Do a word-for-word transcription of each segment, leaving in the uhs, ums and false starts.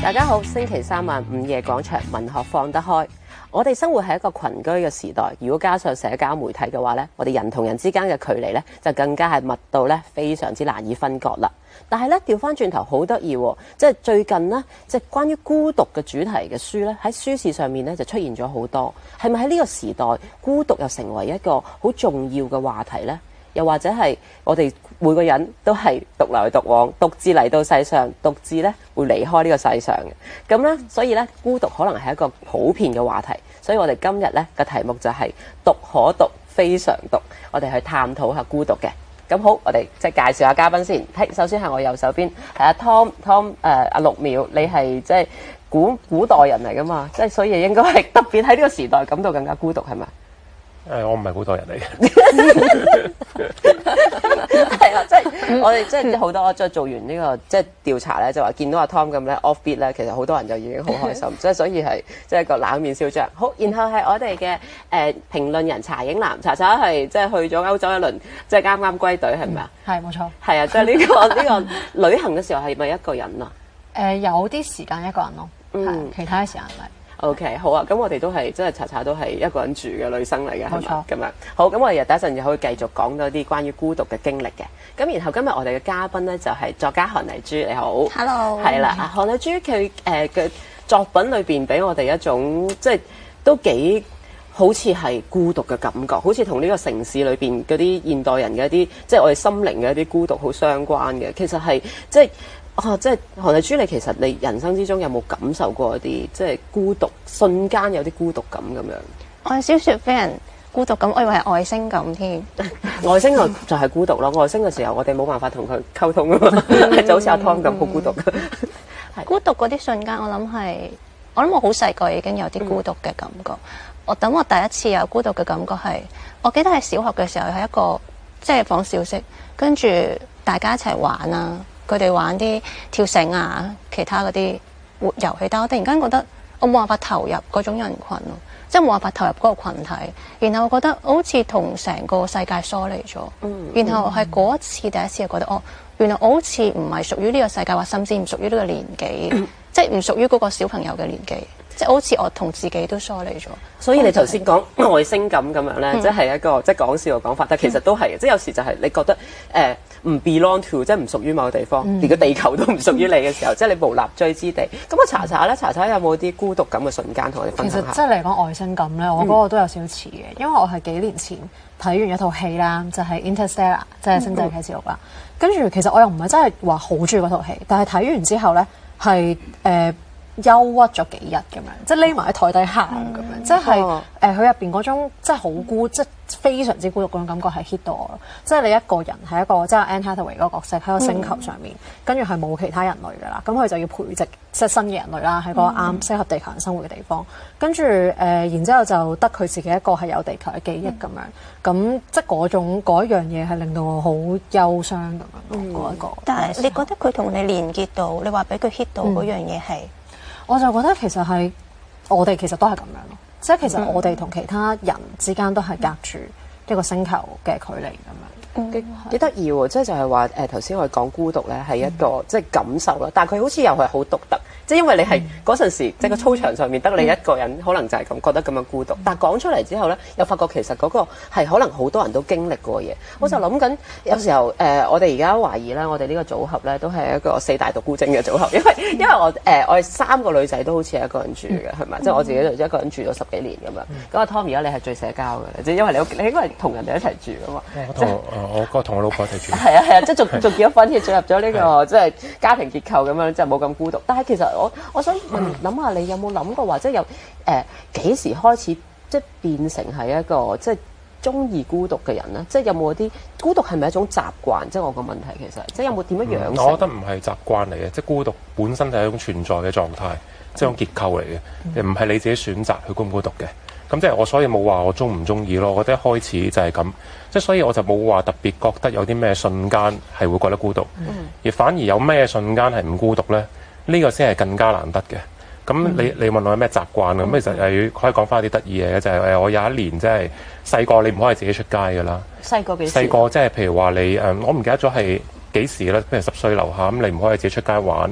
大家好，星期三晚午夜廣場文學放得開。我哋生活喺一個群居嘅時代，如果加上社交媒體嘅話呢，我哋人同人之間嘅距離呢，就更加係密到呢非常之難以分割啦。但係呢，調翻轉頭好得意，即係最近呢，即係關於孤獨嘅主題嘅書呢，喺書市上面呢就出現咗好多。係咪喺呢個時代，孤獨又成為一個好重要嘅話題呢？又或者係我哋每個人都係獨來獨往，獨自嚟到世上，獨自咧會離開呢個世上嘅。咁咧，所以咧孤獨可能係一個普遍嘅話題。所以我哋今日咧嘅題目就係獨可獨非常獨，我哋去探討下孤獨嘅。咁好，我哋即係介紹下嘉賓先。係，首先係我右手邊係阿 Tom，Tom 誒阿六秒，你係即係古古代人嚟噶嘛？即係所以應該係特別喺呢個時代感到更加孤獨係咪？ 誒、呃，我唔係古代人嚟嘅， 係啊，即係我哋即係好多即係做完呢、這個即係調查咧，就話見到阿 Tom 咁咧 off beat 咧，其實好多人就已經好開心，即係所以係即係個冷面笑匠。好，然後係我哋嘅誒評論人查影南，查查係即係去咗歐洲一輪，即係啱啱歸隊係咪啊？ 係冇錯。 係啊，即係呢個呢個旅行嘅時候係咪一個人啊？ 誒、呃、有啲時間一個人咯，嗯，其他嘅時間唔係。 OK， 好啊，咁我哋都係即係查查都係一個人住嘅女生嚟嘅，係冇錯。 咁樣好，咁我哋第一陣就可以繼續講多啲關於孤獨嘅經歷嘅。咁然後今日我哋嘅嘉賓咧就係、是、作家韓麗珠，你好 ，Hello， 係啦，啊韓麗珠佢誒嘅作品裏邊俾我哋一種即係都幾好似係孤獨嘅感覺，好似同呢個城市裏邊嗰啲現代人嘅一啲即係我哋心靈嘅一啲孤獨好相關嘅。其實係即係。哦，即係韓麗珠，你其實你人生之中有冇感受過一啲即係孤獨，瞬間有啲孤獨感咁樣？ 我係小説俾人孤獨感，我以為係外星感添。 外星就就係孤獨咯。外星嘅時候，我哋冇辦法同佢溝通啊嘛，就好似阿 Tom 咁好孤獨。 孤獨嗰啲瞬間，我諗係我諗我好細個已經有啲孤獨嘅感覺。嗯、我等我第一次有孤獨嘅感覺係，我記得係小學嘅時候係一個即係放小息，跟住大家一齊玩啊。佢哋玩啲跳繩啊，其他嗰啲活遊戲，但我突然間覺得我冇辦法投入嗰種人群咯，即係冇辦法投入嗰個群體。然後我覺得我好似同成個世界疏離咗。嗯、然後係嗰一次第一次，覺得哦，原來我好似唔係屬於呢個世界，或甚至唔屬於呢個年紀，嗯、即係唔屬於嗰個小朋友嘅年紀。即係好似我同自己都疏離咗。 所以你頭先講外星感咁樣咧，嗯、即係一個即係講笑嘅講法，但其實都係、嗯、即係有時就係你覺得誒唔、呃、belong to， 即係唔屬於某個地方，嗯、連個地球都唔屬於你嘅時候，嗯、即係你無立錐之地。咁我查查咧，查查有冇啲孤獨感嘅瞬間同我哋分享下？ 其實即係嚟講外星感咧，我嗰個都有少少似嘅，因為我係幾年前睇完一套戲啦，就係、是、Interstellar， 即係星際啟示錄啦。跟住、嗯、其實我又唔係真係話好中意嗰套戲，但係睇完之後咧係誒。憂鬱咗幾日咁樣，即係匿埋喺台底喊咁樣，嗯、即係誒佢入邊嗰種即係好孤，即係非常之孤獨嗰種感覺係 hit 到我咯。即係你一個人係一個即係 Anne Hathaway 嗰個角色喺個星球上面，跟住係冇其他人類噶啦，咁佢就要培植即係新嘅人類啦，喺個啱適合地球人生活嘅地方。跟住誒，然之後就得佢自己一個係有地球嘅記憶咁樣，咁、嗯、即係嗰種嗰一樣嘢係令到我好憂傷咁樣咯。嗰一、嗯、個， 但係你覺得佢同你連結到，你話俾佢 hit 到嗰樣嘢係？ 我就覺得其實係我哋其實都係咁樣咯，即係其實我哋同其他人之間都係隔住一個星球嘅距離咁樣， 幾幾得意喎！即係就係話誒頭先我哋講孤獨咧係一個、嗯、即係感受啦，但係佢好似又係好獨特，即係因為你係嗰陣時即係個操場上面得你一個人，嗯、可能就係咁覺得咁樣孤獨。但係講出嚟之後咧，又發覺其實嗰個係可能好多人都經歷過嘅嘢。嗯、我就諗緊有時候誒、呃，我哋而家懷疑咧，我哋呢個組合咧都係一個四大獨孤精嘅組合，因為因為我誒、呃、我哋三個女仔都好似係一個人住嘅，係咪？即係、嗯、我自己就一個人住咗十幾年咁樣。咁阿 Tom 而家你係最社交嘅，即係因為你你應該係同人哋一齊住㗎嘛。 我同我我同我老婆一齊住。 係啊係啊，即係仲仲結咗婚，進入咗呢、這個即係家庭結構咁樣，就冇咁孤獨。但係其實我我想問諗下，你有冇諗過話，即係有誒幾時開始即係變成係一個即係中意孤獨嘅人咧？即係有冇啲孤獨係咪一種習慣？即係我個問題其實，即係有冇點樣養成？ 嗯、我覺得唔係習慣嚟嘅，即係孤獨本身係一種存在嘅狀態，即係一種結構嚟嘅，唔係、嗯、你自己選擇去孤唔孤獨嘅。咁即係我所以冇話我中唔中意咯。我覺得一開始就係咁，即係所以我就冇話特別覺得有啲咩瞬間係會覺得孤獨，嗯、而反而有咩瞬間係唔孤獨咧？呢、這個先係更加難得嘅。咁你你問我有咩習慣咁，其實係可以講翻啲得意嘢嘅，就係、是、誒我有一年即係細個，你唔可以自己出街㗎啦。 細個幾時？細個即係譬如話你誒，我唔記得咗係幾時啦。譬如十歲樓下咁，你唔可以自己出街玩。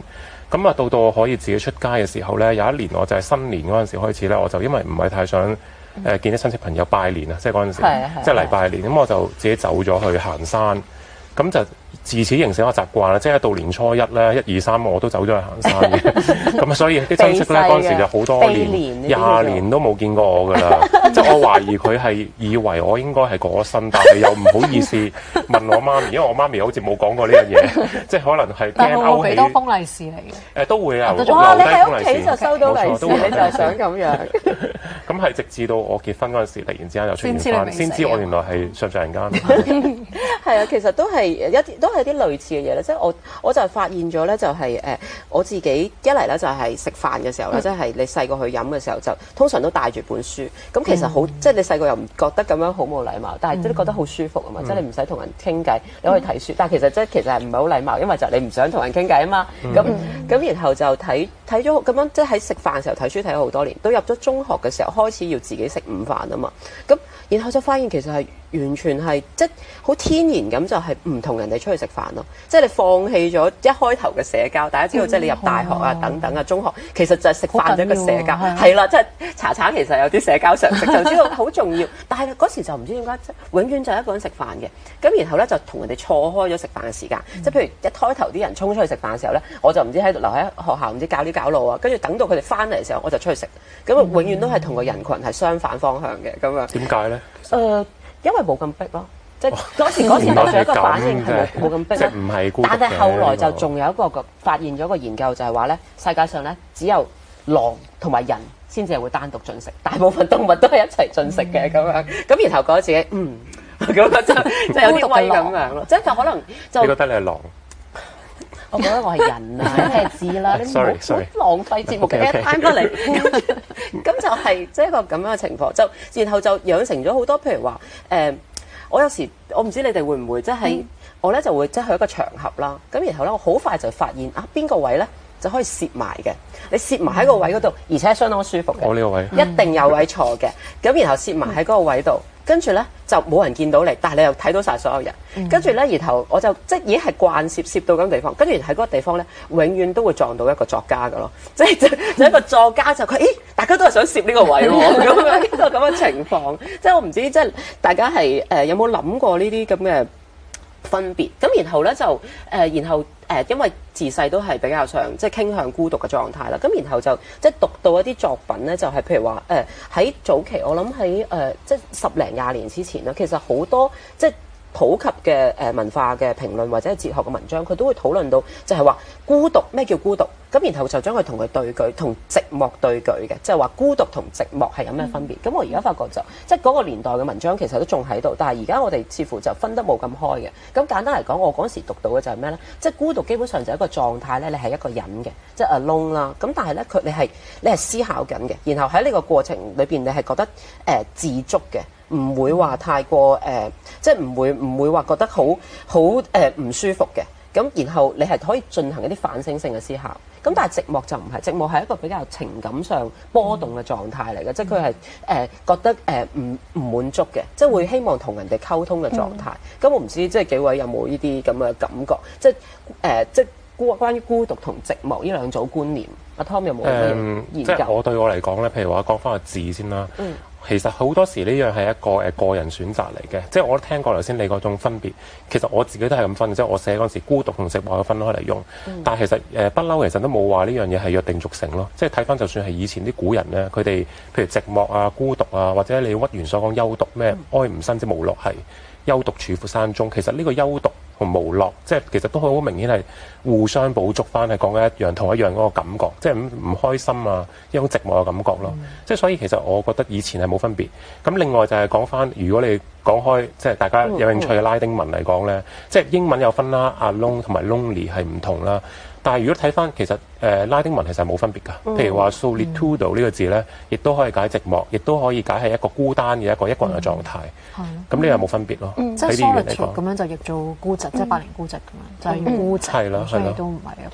咁啊，到到我可以自己出街嘅時候咧，有一年我就係新年嗰陣時開始咧，我就因為唔係太想誒、呃、見啲親戚朋友拜年啊，即係嗰陣時即係嚟拜年，咁我就自己走咗去行山，咁就自此形成一個習慣啦。即係到年初一咧，一二三我都走咗去行山嘅，咁所以啲親戚咧嗰陣時就好多年、廿年都冇見過我㗎啦。即係我懷疑佢係以為我應該係過咗身，但係又唔好意思問我媽咪，因為我媽咪好似冇講過呢樣嘢，即係可能係驚勾起。 俾多封利是嚟嘅。 誒都會啊！ 哇！你喺屋企就收到利是，你就係想咁樣。 咁係直至到我結婚嗰陣時，突然之間又出現翻，先知我原來係上上人間。 係啊，其實都係一啲都係啲類似嘅嘢咧。即係我我就發現咗咧，就係誒我自己一嚟咧就係食飯嘅時候咧，即係你細個去飲嘅時候，就通常都帶住本書。咁其實好即係你細個又唔覺得咁樣好冇禮貌，但係都覺得好舒服啊嘛。即係你唔使同人傾偈，你可以睇書。但係其實即係其實係唔係好禮貌，因為就你唔想同人傾偈啊嘛。咁咁然後就睇睇咗咁樣，即係喺食飯嘅時候睇書睇咗好多年。到入咗中學嘅時候開始要自己食午飯啊嘛。咁然後就發現其實係完全係即係好天然咁，就係唔同人哋出去食飯咯。即係你放棄咗一開頭嘅社交，大家知道即係你入大學啊等等啊中學，其實就係食飯咗一個社交係啦。即係茶餐其實有啲社交常識，就知道好重要。但係嗰時就唔知點解，永遠就係一個人食飯嘅。咁然後咧就同人哋錯開咗食飯嘅時間。即係譬如一開頭啲人衝出去食飯嘅時候咧，我就唔知喺度留喺學校唔知搞啲搞路啊。跟住等到佢哋翻嚟嘅時候，我就出去食。咁啊，永遠都係同個人群係相反方向嘅咁樣。 點解咧？ 誒、呃，因為冇咁逼咯，即係嗰時嗰時係做一個反應係冇冇咁逼即係唔係孤獨嘅。 但係後來就仲有一個個發現咗個研究，就係話咧，世界上咧只有狼同埋人先至係會單獨進食，大部分動物都係一齊進食嘅咁樣。咁然後覺得自己嗯咁樣就就有啲威咁樣咯，即係就可能就你覺得你係狼？ 我覺得我係人啊，你係知啦，你唔好浪費節目嘅 time 翻嚟。咁就係即係一個咁樣嘅情況，就然後就養成咗好多，譬如話誒、呃，我有時我唔知你哋會唔會即係、就是嗯、我咧就會即係去一個場合啦，咁然後咧我好快就發現啊邊個位咧就可以攝埋嘅，你攝埋喺個位嗰度，而且係相當舒服嘅。 我呢個位一定有位坐嘅，咁然後攝埋喺嗰個位度。跟住咧就冇人見到你，但係你又睇到晒所有人。嗯、跟住咧，然後我就即係已經係慣攝攝到咁地方。跟住喺嗰個地方咧，永遠都會撞到一個作家㗎咯。即係就一個作家就佢，咦？大家都係想攝呢個位喎，咁樣一個咁嘅情況。即係我唔知，即係大家係誒、呃、有冇諗過呢啲咁嘅分別？咁然後咧就誒、呃，然後誒、呃，因為自細都係比較上即係傾向孤獨嘅狀態啦。咁然後就即係讀到一啲作品咧，就係、是、譬如話誒喺早期，我諗喺誒即係十零廿年之前啦，其實好多即係普及嘅誒文化嘅評論或者係哲學嘅文章，佢都會討論到就係話孤獨，咩叫孤獨？咁然後就將佢同佢對舉，同寂寞對舉嘅，即係話孤獨同寂寞係有咩分別？咁、嗯、我而家發覺就即係嗰個年代嘅文章其實都仲喺度，但係而家我哋似乎就分得冇咁開嘅。咁簡單嚟講，我嗰時讀到嘅就係咩咧？即係孤獨基本上就係一個狀態咧，你係一個人嘅，即係 alone 啦。咁但係咧，佢你係你係思考緊嘅，然後喺呢個過程裏邊，你係覺得誒、呃、自足嘅。唔會話太過誒、呃，即係唔會唔會話覺得好好誒唔舒服嘅。咁然後你係可以進行一啲反省性嘅思考。咁但係寂寞就唔係，寂寞係一個比較情感上波動嘅狀態嚟嘅，嗯、即係佢係誒覺得誒唔唔滿足嘅，即係會希望同人哋溝通嘅狀態。咁、嗯、我唔知即係幾位有冇呢啲咁嘅感覺？即係誒、呃、即係孤關於孤獨同寂寞呢兩組觀念。阿 Tom 有冇咩研究？ 即係我對我嚟講咧，譬如話講翻個字先啦。嗯其實好多時呢樣係一個誒個人選擇嚟嘅，即係我都聽過頭先你嗰種分別。其實我自己都係咁分，即係我寫嗰陣時孤獨同寂寞有分開嚟用。嗯、但係其實誒不嬲，其實都冇話呢樣嘢係約定俗成咯。即係睇翻，就算係以前啲古人咧，佢哋譬如寂寞啊、孤獨啊，或者你屈原所講幽獨咩哀吾生之無樂兮，幽獨處父山中。其實呢個幽獨同無樂，即係其實都好明顯係互相補足翻，係講緊一樣同一樣嗰個感覺，即係唔唔開心啊，一種寂寞嘅感覺咯。嗯、即係所以其實我覺得以前係冇分別。咁另外就係講翻，如果你講開即係大家有興趣嘅拉丁文嚟講咧，嗯嗯、即係英文有分啦，alone 同埋 lonely 係唔同啦。但係如果睇翻其實誒、呃、拉丁文其實冇分別㗎。譬如話 solitudo 呢個字咧，亦都可以解寂寞，亦都可以解係一個孤單嘅一個一個人嘅狀態。係咁呢個冇分別咯。 嗯、即係 solitude 咁樣就譯做孤寂，嗯、即係百年孤寂咁樣，就係、是、孤寂。係啦、嗯，所以都唔係一個。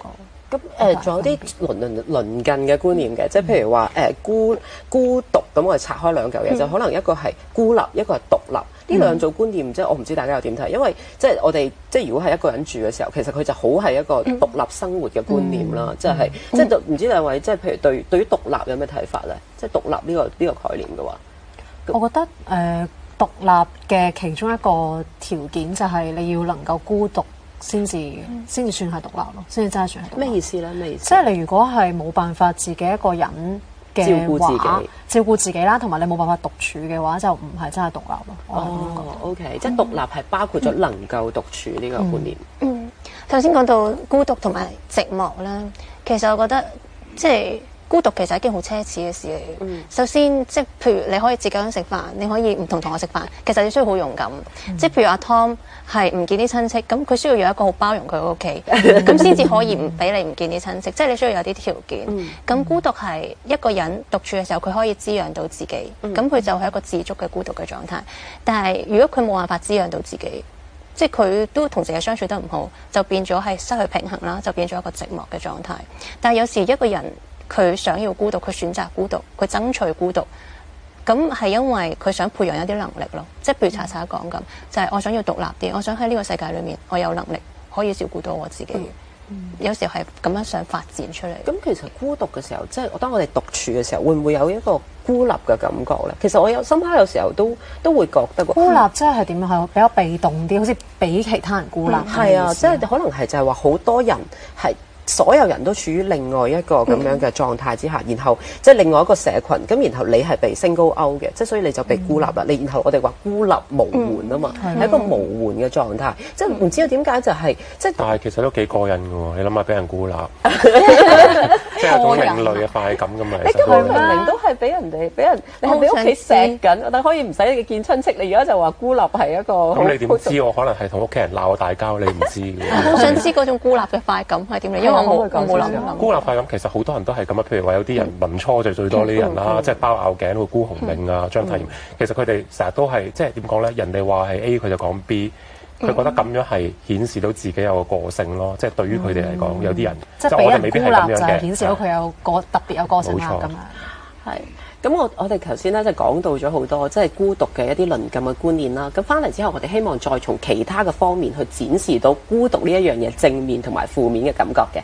咁誒，仲、呃、有啲鄰鄰鄰近嘅觀念嘅，即係譬如話誒、呃、孤孤獨咁，我哋拆開兩嚿嘢，嗯、就可能一個係孤立，一個係獨立。呢、嗯、兩組觀念，即係我唔知大家又點睇，因為即係我哋即係如果係一個人住嘅時候，其實佢就好係一個獨立生活嘅觀念啦，即係即係唔知兩位即係譬如對對於獨立有咩睇法咧？即係獨立呢、呢個呢、呢個概念嘅話， 我覺得誒、呃、獨立嘅其中一個條件就係你要能夠孤獨。先至先至算係獨立咯，先至真係算係獨立。 咩意思咧？咩意思？ 即係你如果係冇辦法自己一個人嘅照顧自己， 照顧自己啦，同埋你冇辦法獨處嘅話，就唔係真係獨立咯。 哦 ，OK， 即係獨立係包括咗能夠獨處呢個觀念。 嗯，頭先講到孤獨同埋寂寞啦，其實我覺得即係。孤獨其實係一件好奢侈嘅事嚟嘅。嗯、首先，即係譬如你可以自己一個人食飯，你可以唔同同學食飯，其實你需要好勇敢。嗯、即係譬如阿 Tom 係唔見啲親戚，咁佢需要有一個好包容佢嘅屋企，咁先至可以唔俾你唔見啲親戚。即係你需要有啲條件。咁、嗯、孤獨係一個人獨處嘅時候，佢可以滋養到自己，咁佢、嗯、就係一個自足嘅孤獨嘅狀態。但係如果佢冇辦法滋養到自己，即係佢都同自己相處得唔好，就變咗係失去平衡啦，就變咗一個寂寞嘅狀態。但係有時一個人佢想要孤獨，佢選擇孤獨，佢爭取孤獨，咁係因為佢想培養一啲能力咯。即係譬如查查講咁，就係、是、我想要獨立啲，我想喺呢個世界裏面，我有能力可以照顧到我自己。嗯嗯、有時候係咁樣想發展出嚟。 咁其實孤獨嘅時候，即係當我哋獨處嘅時候，會唔會有一個孤立嘅感覺咧？其實我有深刻有時候都都會覺得孤立即係點樣？係比較被動啲，好似比其他人孤立。 係、嗯、啊，即係可能係就係話好多人係。所有人都處於另外一個咁樣嘅狀態之下，嗯、然後即係另外一個社群，咁然後你係被 single out 嘅，即係所以你就被孤立啦。你、嗯、然後我哋話孤立無援啊嘛，係、嗯、一個無援嘅狀態，即係唔知道點解就係、是、即係。但係其實都幾過癮嘅喎，你諗下俾人孤立，即係一種另類嘅快感咁嘛。 你佢明明都係俾人哋俾人，你係俾屋企錫緊，但可以唔使你見親戚，你而家就話孤立係一個。 咁你點知我可能係同屋企人鬧大交，你唔知嘅。 我好想知嗰種孤立嘅快感係點嚟，因為我冇我冇諗。 孤立快感其實好多人都係咁啊，譬如話有啲人文初就最多呢啲人啦，嗯嗯、即係包拗頸，會辜鴻銘啊、張太炎，嗯、其實佢哋成日都係即係點講咧？人哋話係 A，佢就講 B，佢覺得咁樣係顯示到自己有個個性咯。即係對於佢哋嚟講，有啲人即係我哋未必係咁樣嘅，顯示到佢有個特別有個性啦咁啊。 係。咁我我哋頭先咧就講到咗好多即係孤獨嘅一啲鄰近嘅觀念啦。咁翻嚟之後，我哋希望再從其他嘅方面去展示到孤獨呢一樣嘢正面同埋負面嘅感覺嘅。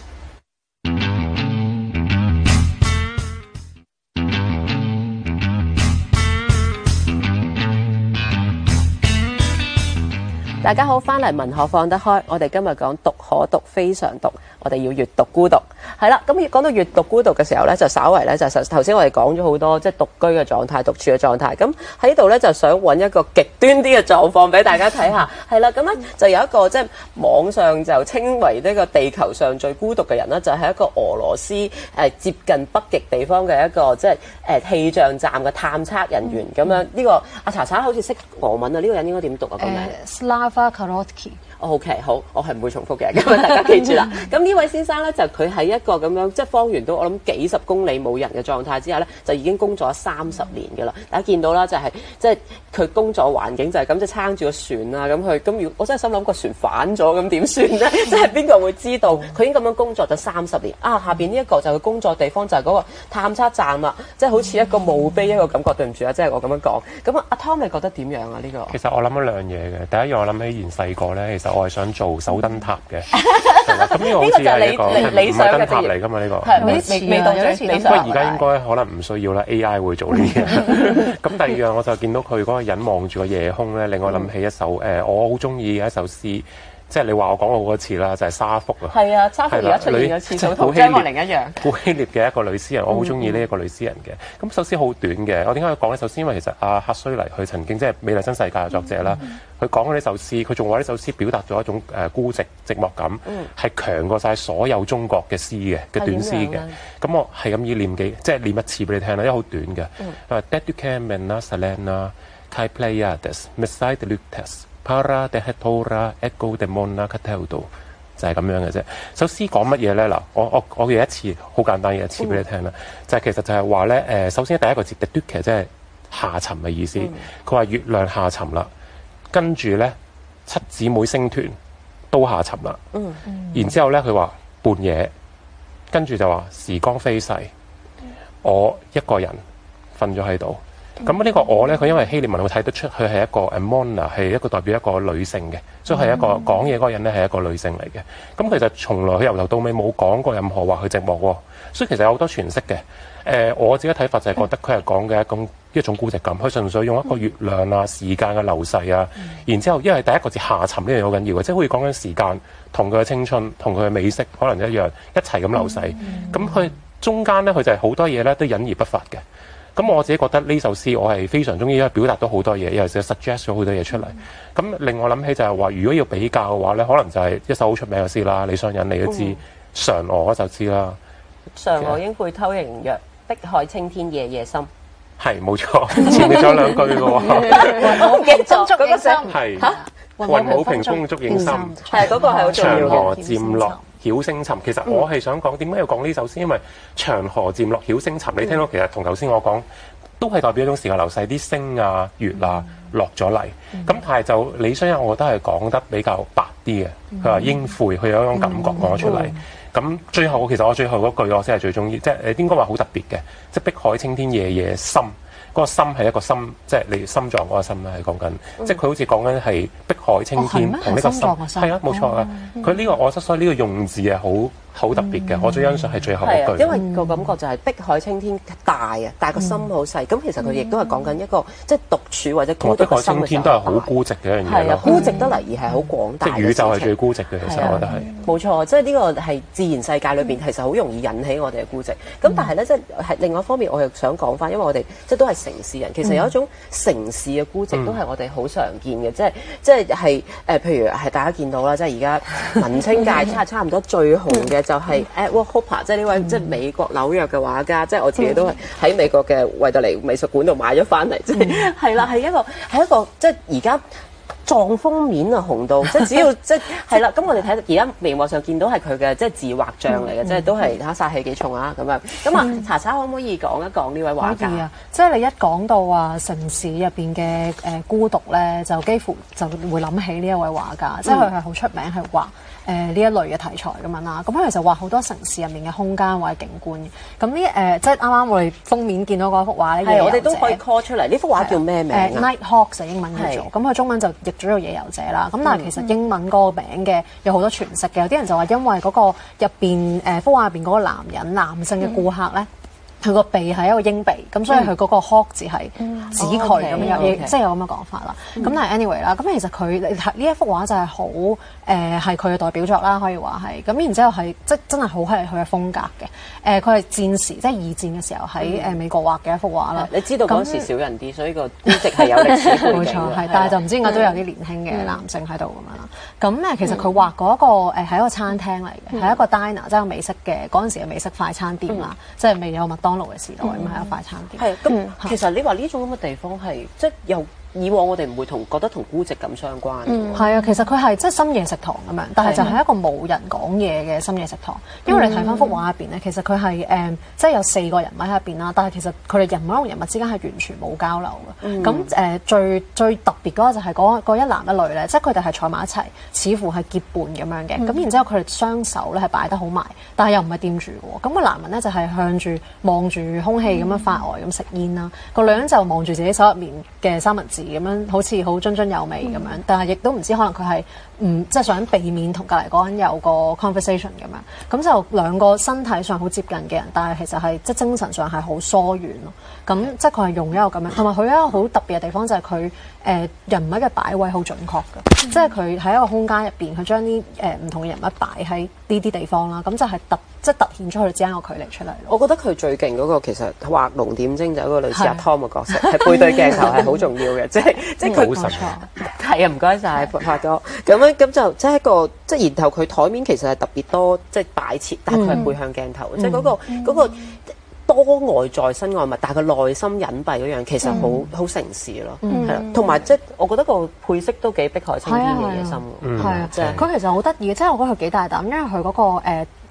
大家好，翻嚟文學放得開，我哋今日講讀可讀非常讀，我哋要閱讀孤獨，係啦。咁講到閱讀孤獨嘅時候咧，就稍為咧就頭先我哋講咗好多即係獨居嘅狀態、獨處嘅狀態。咁喺呢度咧就想揾一個極端啲嘅狀況俾大家睇下，係啦。咁咧就有一個即係網上就稱為呢個地球上最孤獨嘅人啦，就係、是、一個俄羅斯誒、呃、接近北極地方嘅一個即係誒氣象站嘅探測人員咁、嗯、樣。呢、這個阿查查好似識俄文啊，呢、這個人應該點讀啊？個名？ Slava Korotký。O.K. 好，我係唔會重複嘅，咁大家記住啦。咁呢位先生咧，就佢喺一個咁樣即係方圓都我諗幾十公里冇人嘅狀態之下咧，就已經工作咗三十年嘅啦。大家見到啦，就係、是、即係佢工作環境就係咁，即係撐住個船啊，咁去咁。如果我真係心諗個船反咗，咁點算咧？即係邊個會知道佢已經咁樣工作咗三十年啊？下邊呢一個就係佢工作地方，就係、是、嗰個探測站啦，即係好似一個墓碑一個感覺。對唔住啊，即係我咁樣講。咁阿 Tom 你覺得點樣啊？呢、這個其實我諗咗兩嘢嘅。第一樣我諗起以前細個咧，其實我係想做手燈塔嘅。咁呢個好似係一個唔係燈塔嚟㗎嘛？呢個係未未未到有啲似。 不過而家應該可能唔需要啦 ，A I 會做呢啲嘢。咁第二樣我就見到佢嗰個人望住個夜空咧，令我諗起一首誒，我好中意嘅一首詩。即係你話我講過好多次啦，就係、是、沙福啊。 係啊，沙福而家出現嘅次數同張愛玲一樣。 古希臘嘅一個女詩人，我好中意呢一個女詩人嘅。咁、嗯、首詩好短嘅，我點解要講呢？首先因為其實阿赫胥黎佢曾經即係《美麗新世界》嘅作者啦，佢講過呢首詩，佢仲話呢首詩表達咗一種誒、呃、孤寂寂寞感，係、嗯、強過晒所有中國嘅詩嘅嘅短詩嘅。咁我係咁意念幾，即係念一次俾你聽啦，因為好短嘅。啊 Dedicam mena Selena kai Pleiades mesai de Lutes Para de Hetora Ego de Mona Cateldo 就係咁樣嘅啫。首詩講乜嘢咧？嗱，我我我嘅一次好簡單嘅一次俾你聽啦，嗯、就係其實就係話咧誒，首先第一個字的 Duke 即係下沉嘅意思。佢話、嗯、月亮下沉啦，跟住咧七姊妹星團都下沉啦。嗯嗯、然之後咧佢話半夜，跟住就話時光飛逝，我一個人瞓咗喺度。咁呢個我咧，佢因為希臘文會睇得出佢係一個 Mona， 係一個代表一個女性嘅，所以係一個講嘢嗰個人咧係一個女性嚟嘅。咁其實從來佢由頭到尾冇講過任何話佢寂寞喎，所以其實有好多詮釋嘅。誒、呃，我自己睇法就係覺得佢係講嘅一種一種孤寂感，佢純粹用一個月亮啊、時間嘅流逝啊，然之後因為第一個字下沉呢樣嘢好緊要嘅，即係好似講緊時間同佢嘅青春同佢嘅美色可能一樣一齊咁流逝。咁佢中間咧，佢就係好多嘢咧都隱而不發嘅。咁我自己覺得呢首詩我係非常中意，因為表達到好多嘢，尤其是 suggest 咗好多嘢出嚟。咁、嗯、令我諗起就係話，如果要比較嘅話咧，可能就係一首好出名嘅詩啦，李商隱你都知，嫦娥嗰首詩啦。 嫦娥應悔偷形藥，碧海青天夜夜深。係冇錯，前面仲有兩句嘅喎。 我記咗嗰個聲係嚇，雲霧屏風燭影深， 係嗰個係好重要嘅。 長河漸落曉星沉，其實我係想講點解要講呢首詩，因為長河漸落曉星沉，你聽到其實同頭先我講都係代表一種時間流逝，啲星啊、月啊落咗嚟。咁但係就李商隱，我覺得係講得比較白啲嘅。佢話應悔，佢有一種感覺講咗出嚟。咁最後其實我最後嗰句我先係最中意，即係誒應該話好特別嘅，即係碧海青天夜夜深。嗰個心係一個心，即係你心臟嗰個心啦，係講緊，嗯、即係佢好似講緊係碧海青天同呢、哦、個心，係啊，冇錯啊。佢呢、嗯、個我覺得所以呢個用字係好好特別嘅，嗯、我最欣賞係最後一句。 因為個感覺就係碧海青天大啊，但係個心好細。咁、嗯、其實佢亦都係講緊一個即係獨處或者孤獨嘅心嘅時候。碧海青天都係好孤寂嘅一樣嘢咯。孤寂得嚟而係好廣大。即係宇宙係最孤寂嘅，其實我覺得係。冇錯，即係呢個係自然世界裏邊，其實好容易引起我哋嘅孤寂。咁但係咧，即係係另外一方面，我又想講翻，因為我哋即係都係城市人，其實有一種城市嘅孤寂都係我哋好常見嘅，即係即係係誒，譬如係大家見到啦，即係而家文青界差差唔多最紅嘅就係 Edward Hopper，即係呢位即係美國紐約嘅畫家，即係我自己都係喺美國嘅維特尼美術館度買咗翻嚟，即係係啦，係一個係一個即係而家。撞封面啊，紅到即係只要即係係啦。咁我哋睇而家微博上見到係佢嘅即係自畫像嚟嘅，即係都係睇殺氣幾重啊咁樣。咁啊，查查可唔可以講一講呢位畫家啊？ 即係你一講到話城市入邊嘅誒孤獨咧，就幾乎就會諗起呢一位畫家，即係佢係好出名係畫誒呢一類嘅題材咁樣啦。咁佢其實畫好多城市入面嘅空間或者景觀嘅。咁呢誒即係啱啱我哋封面見到嗰幅畫咧， 係我哋都可以 call 出嚟。呢幅畫叫咩名啊？ 誒 Nighthawks 係英文叫做，咁佢中文就譯咗做夜遊者啦。咁但係其實英文嗰個名嘅有好多詮釋嘅，有啲人就話因為嗰個入邊誒幅畫入邊嗰個男人男性嘅顧客咧，佢個鼻係一個鷹鼻，咁所以佢嗰個 hawk 字係指佢咁樣，有即係有咁嘅講法啦。咁但係 anyway 啦，咁其實佢你睇呢一幅畫就係好誒係佢嘅代表作啦，可以話係。咁然之後係即真係好係佢嘅風格嘅。誒佢係戰時即係二戰嘅時候喺誒美國畫嘅一幅畫啦。 你知道嗰時少人啲，所以個孤寂係有歷史背景嘅。 冇錯，係，但係就唔知點解都有啲年輕嘅男性喺度咁樣啦。咁誒其實佢畫嗰個誒係一個餐廳嚟嘅，係一個 diner 即係美式嘅嗰陣時嘅美式快餐店啦，即係未有麥當勞嘅時代咁係一個快餐店。 係咁，其實你話呢種咁嘅地方係即係又。以往我哋唔會同覺得同孤寂咁相關。 嗯，係啊，其實佢係即係深夜食堂咁樣，但係就係一個冇人講嘢嘅深夜食堂。因為你睇翻幅畫入邊咧，其實佢係誒即係有四個人物喺入邊啦，但係其實佢哋人物同人物之間係完全冇交流嘅。咁誒、嗯呃、最最特別嗰個就係嗰嗰一男一女咧，即係佢哋係坐埋一齊，似乎係結伴咁樣嘅。咁、嗯、然之後佢哋雙手咧係擺得好埋，但係又唔係掂住喎。咁個男人咧就係向住望住空氣咁樣發呆咁食煙啦，個女人就望住自己手入面嘅三文治。咁樣好似好津津有味咁樣，嗯、但係亦都唔知可能佢係唔即係想避免同隔離嗰個人有個 conversation 咁樣，咁就兩個身體上好接近嘅人，但係其實係即係精神上係好疏遠咯。咁即係佢係用一個咁樣，同埋佢一個好特別嘅地方就係佢誒人物嘅擺位好準確嘅，嗯、即係佢喺一個空間入邊，佢將啲誒唔同嘅人物擺喺呢啲地方啦，咁就係突即係突顯咗佢哋之間個距離出嚟。 我覺得佢最勁嗰個其實畫龍點睛就係一個類似阿 Tom 嘅角色，係背對鏡頭係好重要嘅，即係即係佢係啊，唔該晒發哥。咁樣咁就即係一個即係然後佢台面其實係特別多即係擺設，但係佢係背向鏡頭，即係嗰個嗰個多外在身外物，但係佢內心隱蔽嗰樣其實好好城市咯，係啦。同埋即係我覺得個配色都幾碧海青天嘅野心喎， 係啊，即係佢其實好得意嘅，即係我覺得佢幾大膽，因為佢嗰個誒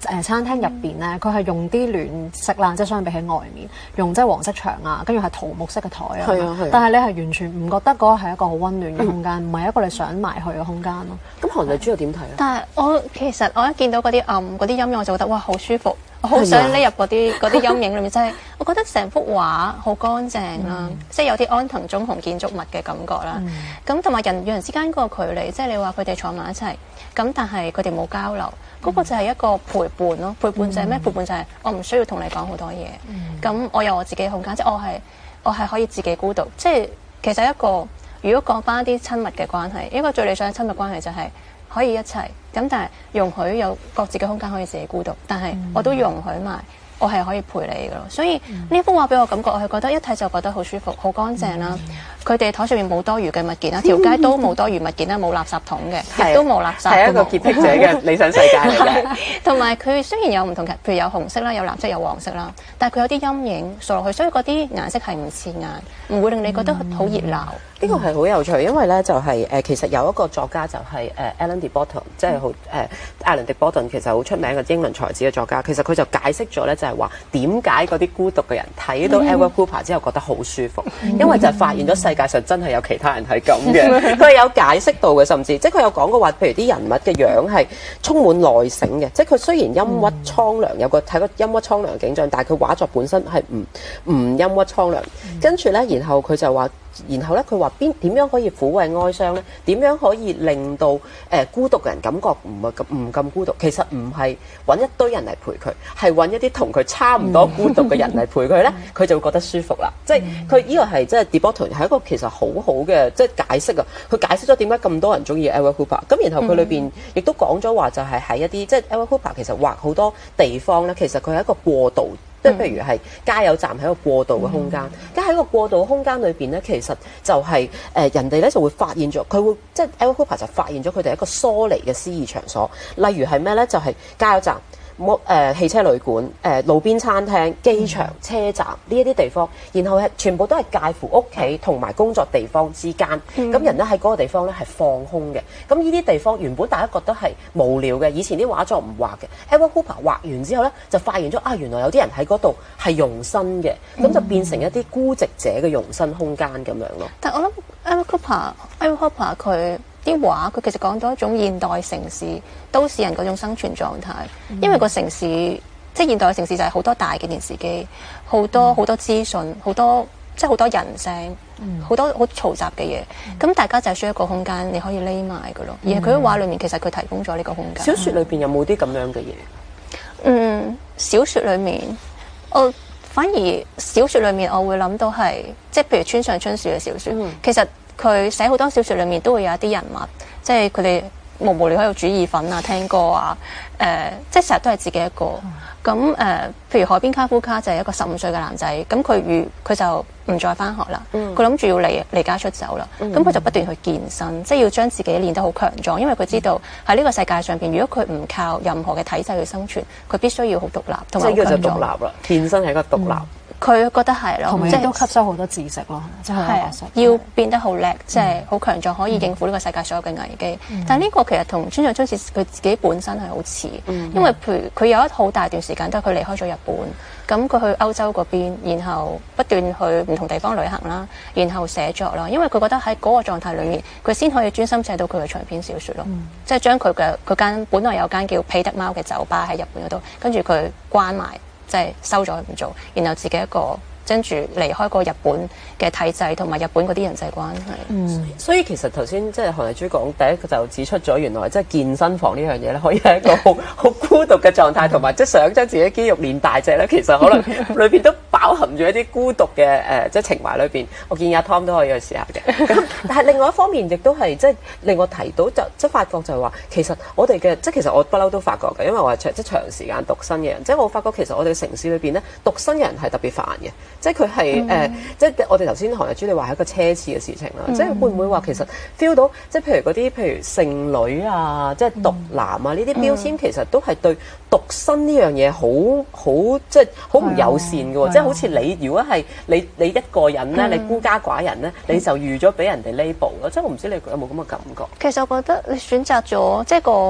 誒餐廳入邊咧，佢係用啲暖色啦，即係相比起外面用即係黃色牆啊，跟住係桃木色嘅台啊。 係啊係啊但係你係完全唔覺得嗰個係一個好溫暖嘅空間，唔係、嗯、一個你想埋去嘅空間咯。 咁韓麗珠又點睇咧？ 但係我其實我一見到嗰啲暗嗰啲陰影，我就覺得哇好舒服，我好想匿入嗰啲嗰啲陰影裏面。真係我覺得成幅畫好乾淨啦，嗯、即係有啲安藤忠雄建築物嘅感覺啦。咁同埋人與人之間嗰個距離，即係你話佢哋坐埋一齊，咁但係佢哋冇交流。嗰個就係一個陪伴咯，陪伴就係咩？陪伴就係我唔需要同你講好多嘢，咁、嗯、我有我自己嘅空間，即係我係我係可以自己孤獨。即係其實一個如果講翻一啲親密嘅關係，一個最理想嘅親密關係就係可以一齊，咁但係容許有各自嘅空間可以自己孤獨，但係我都容許埋。我係可以陪你噶咯，所以呢幅畫俾我感覺，我係覺得一睇就覺得好舒服、好乾淨啦。佢哋台上面冇多餘嘅物件啦，條街都冇多餘物件啦，冇垃圾桶嘅，亦都冇垃圾。 係一個潔癖者嘅理想世界嚟嘅。 同埋佢雖然有唔同嘅，譬如有紅色啦、有藍色、有黃色啦，但係佢有啲陰影掃落去，所以嗰啲顏色係唔刺眼，唔會令你覺得好熱鬧。 呢個係好有趣，因為咧就係、是、誒、呃、其實有一個作家就係、是、誒、呃、Alan de Botton，即係好誒 Alan de Botton 其實好出名嘅英倫才子嘅作家。其實佢就解釋咗咧，就係話點解嗰啲孤獨嘅人睇到 Edward Hooper 之後覺得好舒服，嗯、因為就係發現咗世界上真係有其他人係咁嘅。佢係有解釋到嘅，甚至即係佢有講過話，譬如啲人物嘅樣係充滿內省嘅，即係佢雖然陰鬱蒼涼，有個睇個陰鬱蒼涼景象，但係佢畫作本身係唔唔陰鬱蒼涼。跟住咧，然後佢就話。然後咧，佢話邊點樣可以撫慰哀傷咧？點樣可以令到誒、呃、孤獨嘅人感覺唔係咁唔咁孤獨？其實唔係揾一堆人嚟陪佢，係揾一啲同佢差唔多孤獨嘅人嚟陪佢咧，佢就會覺得舒服啦。即係佢呢個係即係 de Botton 係一個其實好好嘅即係解釋啊。佢解釋咗點解咁多人中意 Edward Hooper。咁然後佢裏邊亦都講咗話，就係喺一啲即係 Edward Hooper 其實畫好多地方咧，其實佢係一個過渡。即係譬如係加油站係一個過渡嘅空間，咁喺、嗯、個過渡空間裏邊咧，其實就係、是、誒、呃、人哋咧就會發現咗，佢會即係 Edward Hooper 就發現咗佢哋一個疏離嘅詩意場所，例如係咩咧？就係、是、加油站。摩誒、呃、汽車旅館、誒、呃、路邊餐廳、機場、車站呢一啲地方，然後係全部都係介乎屋企同埋工作地方之間。咁、嗯、人咧喺嗰個地方咧係放空嘅。咁呢啲地方原本大家覺得係無聊嘅，以前啲畫作唔畫嘅。Edward Hooper 畫完之後咧，就發現咗啊，原來有啲人喺嗰度係容身嘅，咁、嗯、就變成一啲孤寂者嘅容身空間咁樣咯。 但係我諗 Edward Hooper，Edward Hooper 佢。啲畫佢其實講到一種現代城市都市人嗰種生存狀態，嗯、因為個城市即係現代嘅城市就係好多大嘅電視機，好多好、嗯、多資訊，好多即係好多人聲，好、嗯、多好嘈雜嘅嘢。咁、嗯、大家就係需要一個空間，你可以匿埋㗎咯。而係佢喺畫裏面其實佢提供咗呢個空間。 小説裏邊有冇啲咁樣嘅嘢？ 嗯，小説裏面我反而小説裏面我會諗到係即係譬如村上春樹嘅小説，嗯、其實。佢寫好多小説裏面都會有一啲人物，即係佢哋無無聊喺度煮意粉啊、聽歌啊，誒、呃，即係成日都係自己一個。咁誒、呃，譬如海邊卡夫卡就係一個十五歲嘅男仔，咁佢遇佢就唔再返學啦，佢諗住要離離家出走啦，咁佢、嗯、就不斷去健身，即係要將自己練得好強壯，因為佢知道喺呢個世界上邊，如果佢唔靠任何嘅體制去生存，佢必須要好獨立同埋好強壯。即係叫做獨立啦，健身係一個獨立。嗯佢覺得係咯， 同埋亦都吸收好多知識咯，即係要變得好叻，即係好強壯，可以應付呢個世界所有嘅危機。嗯、但係呢個其實同村上春樹佢自己本身係好似，嗯、因為譬如佢有一好大段時間都係佢離開咗日本，咁佢去歐洲嗰邊，然後不斷去唔同地方旅行啦，然後寫作啦，因為佢覺得喺嗰個狀態裏面，佢先可以專心寫到佢嘅長篇小説咯，嗯、即係將佢嘅佢間本來有間叫彼得貓嘅酒吧喺日本嗰度，跟住佢關埋。即係收咗佢唔做，然後自己一個跟住離開個日本嘅體制同埋日本嗰啲人際關係。 嗯，所以其實頭先即係韓麗珠講第一個就指出咗，原來即係健身房呢樣嘢咧，可以係一個好好孤獨嘅狀態，同埋即係想將自己肌肉練大隻咧，其實可能裏邊都包含住一啲孤獨嘅誒、呃，即係情懷裏邊。我建議阿 Tom 都可以去試下嘅。咁但係另外一方面，亦都係即係令我提到就即係發覺就係話，其實我哋嘅即係其實我不嬲都發覺嘅，因為我係長即係長時間獨身嘅人，即係我發覺其實我哋城市裏邊咧，獨身嘅人係特別煩嘅。即係佢係誒，即係我哋頭先韓麗珠你話係一個奢侈嘅事情啦。嗯、即係會唔會話其實 feel 到，即係譬如嗰啲譬如剩女啊，即係獨男啊呢啲標籤，其實都係對獨身呢樣嘢好好即係好唔友善嘅喎。即係好似你如果係你你一個人咧，嗯、你孤家寡人咧，你就預咗俾人哋 label 咯。即係我唔知你有冇咁嘅感覺。 其實我覺得你選擇咗即係個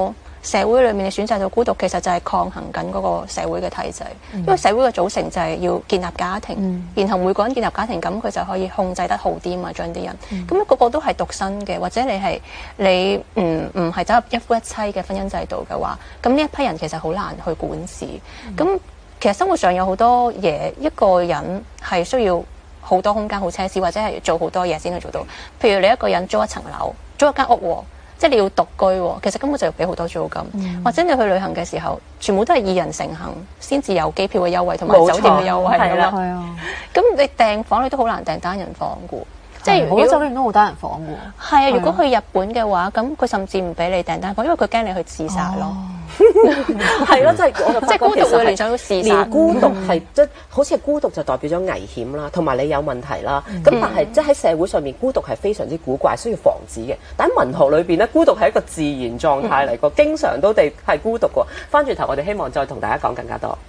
社會裏面你選擇到孤獨，其實就係抗衡緊嗰個社會嘅體制，嗯、因為社會嘅組成就係要建立家庭，嗯、然後每個人建立家庭，咁佢就可以控制得好啲嘛，將啲人，咁、嗯、個個都係獨身嘅，或者你係你唔唔係走入一夫一妻嘅婚姻制度嘅話，咁呢一批人其實好難去管治，咁、嗯、其實生活上有好多嘢，一個人係需要好多空間，好奢侈，或者係做好多嘢先去做到。譬如你一個人租一層樓，租一間屋，即係你要獨居，其實根本就要俾好多租金。嗯、或者你去旅行嘅時候，全部都係二人成行先至有機票嘅優惠同埋酒店嘅優惠㗎嘛。係啊，咁你訂房你都好難訂單人房㗎。即係好多酒店都好單人房㗎。係啊，如果去日本嘅話，咁佢甚至唔俾你訂單房，因為佢驚你去自殺咯。 係咯，即係我就即係孤獨會聯想到自殺。 連孤獨係即係好似係孤獨就代表咗危險啦，同埋你有問題啦。咁、嗯、但係即係喺社會上面，孤獨係非常之古怪，需要防止嘅。但喺文學裏邊咧，孤獨係一個自然狀態嚟個，嗯、經常都地係孤獨個。翻轉頭，我哋希望再同大家講更加多。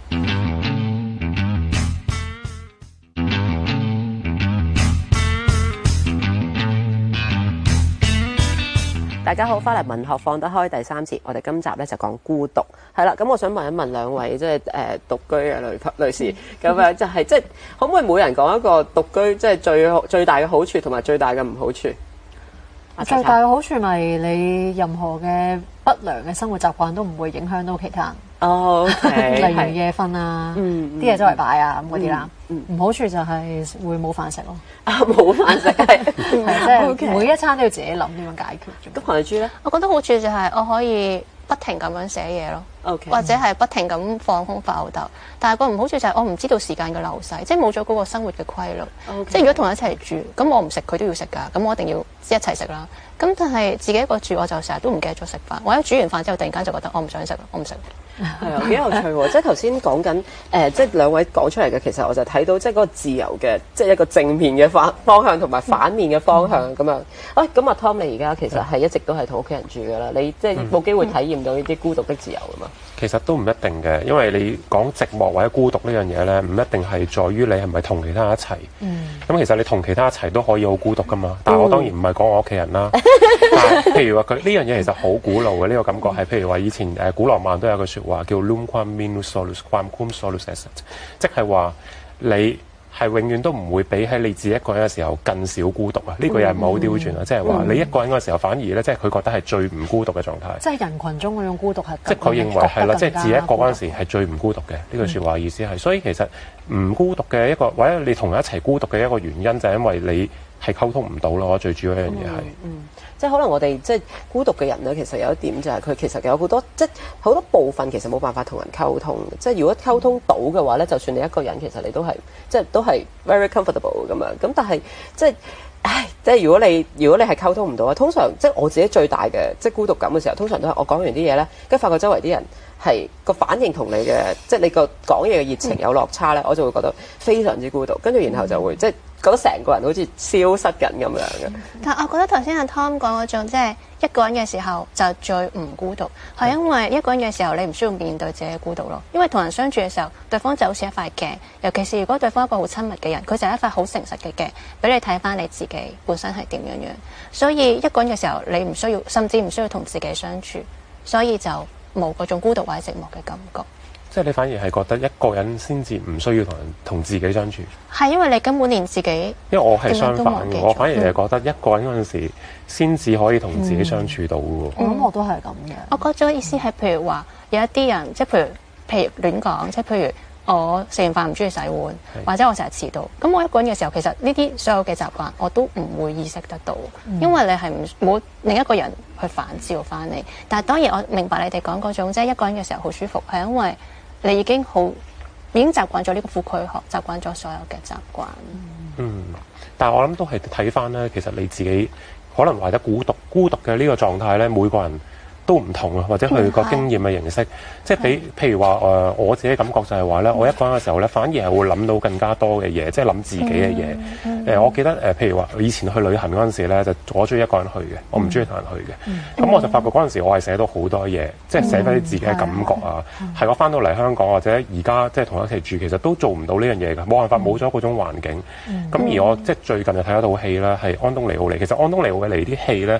大家好，翻嚟文學放得開第三節，我哋今集咧就講孤獨，係啦。咁我想問一問兩位即係誒獨居嘅女女士，咁樣就係即係可唔可以每人講一個獨居即係最最大嘅好處同埋最大嘅唔好處？ 最大嘅好處咪你任何嘅不良嘅生活習慣都唔會影響到其他人。 哦、okay, 例如夜瞓啊，啲嘢周圍擺啊咁嗰啲啦。唔好處就係會冇飯食咯。 啊，冇飯食係， 即係每一餐都要自己諗點樣解決。 咁韓珠咧， 我覺得好處就係我可以不停咁樣寫嘢咯，okay, 或者係不停咁放空發吽哣。但係個唔好處就係我唔知道時間嘅流逝，即係冇咗嗰個生活嘅規律。Okay. 即係如果同我一齊住，咁我唔食佢都要食㗎，咁我一定要一齊食啦。咁但係自己一個住，我就成日都唔記得咗食飯。我一煮完飯之後，突然間就覺得我唔想食啦，我唔食。 係啊，幾有趣喎！即係頭先講緊誒，即係兩位講出嚟嘅，其實我就睇到即係嗰個自由嘅，即係一個正面嘅方方向同埋反面嘅方向咁樣。喂，咁阿 Tom，你而家其實係一直都係同屋企人住㗎啦，你即係冇機會體驗到呢啲孤獨的自由㗎嘛？ 其實都唔一定嘅，因為你講寂寞或者孤獨呢樣嘢咧，唔一定係在於你係咪同其他人一齊。嗯。咁其實你同其他一齊都可以好孤獨㗎嘛。但係我當然唔係講我屋企人啦。但係譬如話佢呢樣嘢其實好古老嘅，呢、這個感覺係譬如話以前誒古羅曼都有句説話叫 Nunc quam minus solus quam cum solus esset， 即係話你係永遠都唔會比喺你自己一個人嘅時候更少孤獨啊！呢、這個又係唔係好刁鑽啊？即係話你一個人嘅時候，反而咧即係佢覺得係最唔孤獨嘅狀態。 即係人群中嗰種孤獨係。 即係佢認為係啦，即係自己一個嗰陣時係最唔孤獨嘅。呢句説話意思係，所以其實唔孤獨嘅一個，或者你同人一齊孤獨嘅一個原因，就係因為你係溝通唔到咯。最主要一樣嘢係。 嗯即係可能我哋即係孤獨嘅人咧，其實有一點就係佢其實有好多即係好多部分其實冇辦法同人溝通嘅。即係如果溝通到嘅話咧，就算你一個人，其實你都係即係都係 very comfortable 咁樣。咁但係即係唉，即係如果你如果你係溝通唔到啊，通常即係我自己最大嘅即係孤獨感嘅時候，通常都係我講完啲嘢咧，跟住發覺周圍啲人係個反應同你嘅即係你個講嘢嘅熱情有落差咧，嗯、我就會覺得非常之孤獨，跟住然後就會、嗯、即係。覺得成個人好似消失緊咁樣嘅。 但我覺得頭先阿 Tom 講嗰種即係一個人嘅時候就最唔孤獨，係因為一個人嘅時候你唔需要面對自己嘅孤獨咯。因為同人相處嘅時候，對方就好似一塊鏡，尤其是如果對方一個好親密嘅人，佢就係一塊好誠實嘅鏡，俾你睇翻你自己本身係點樣樣。所以一個人嘅時候，你唔需要，甚至唔需要同自己相處，所以就冇嗰種孤獨或者寂寞嘅感覺。 即係你反而係覺得一個人先至唔需要同人同自己相處， 係因為你根本連自己， 因為我係相反嘅，我反而係覺得一個人嗰陣時先至可以同自己相處到嘅喎。 我諗我都係咁嘅。 我覺得意思係譬如話有一啲人，即係譬如譬如亂講，即係譬如我食完飯唔中意洗碗，或者我成日遲到，咁我一個人嘅時候，其實呢啲所有嘅習慣我都唔會意識得到，嗯、因為你係唔冇另一個人去反照翻你。但係當然我明白你哋講嗰種即係一個人嘅時候好舒服，係因為你已經好，已經習慣咗呢個副軀殼，習慣咗所有嘅習慣。 嗯，但係我諗都係睇翻咧，其實你自己可能或者孤獨孤獨嘅呢個狀態咧，每個人都唔同啊，或者佢個經驗嘅形式，嗯、即係比譬如話誒、呃，我自己感覺就係話咧，嗯、我一個人嘅時候咧，反而係會諗到更加多嘅嘢，即係諗自己嘅嘢。誒、嗯嗯呃，我記得誒、呃，譬如話以前去旅行嗰陣時咧，就我中意一個人去嘅，我唔中意同人去嘅。咁、嗯嗯、我就發覺嗰陣時我係寫到好多嘢，即係寫翻啲自己嘅感覺啊。係、嗯、我翻到嚟香港或者而家即係同佢一齊住，其實都做唔到呢樣嘢嘅，冇辦法冇咗嗰種環境。咁、嗯嗯、而我即係最近就睇咗套戲啦，係安東尼奧尼。其實安東尼奧尼啲戲咧。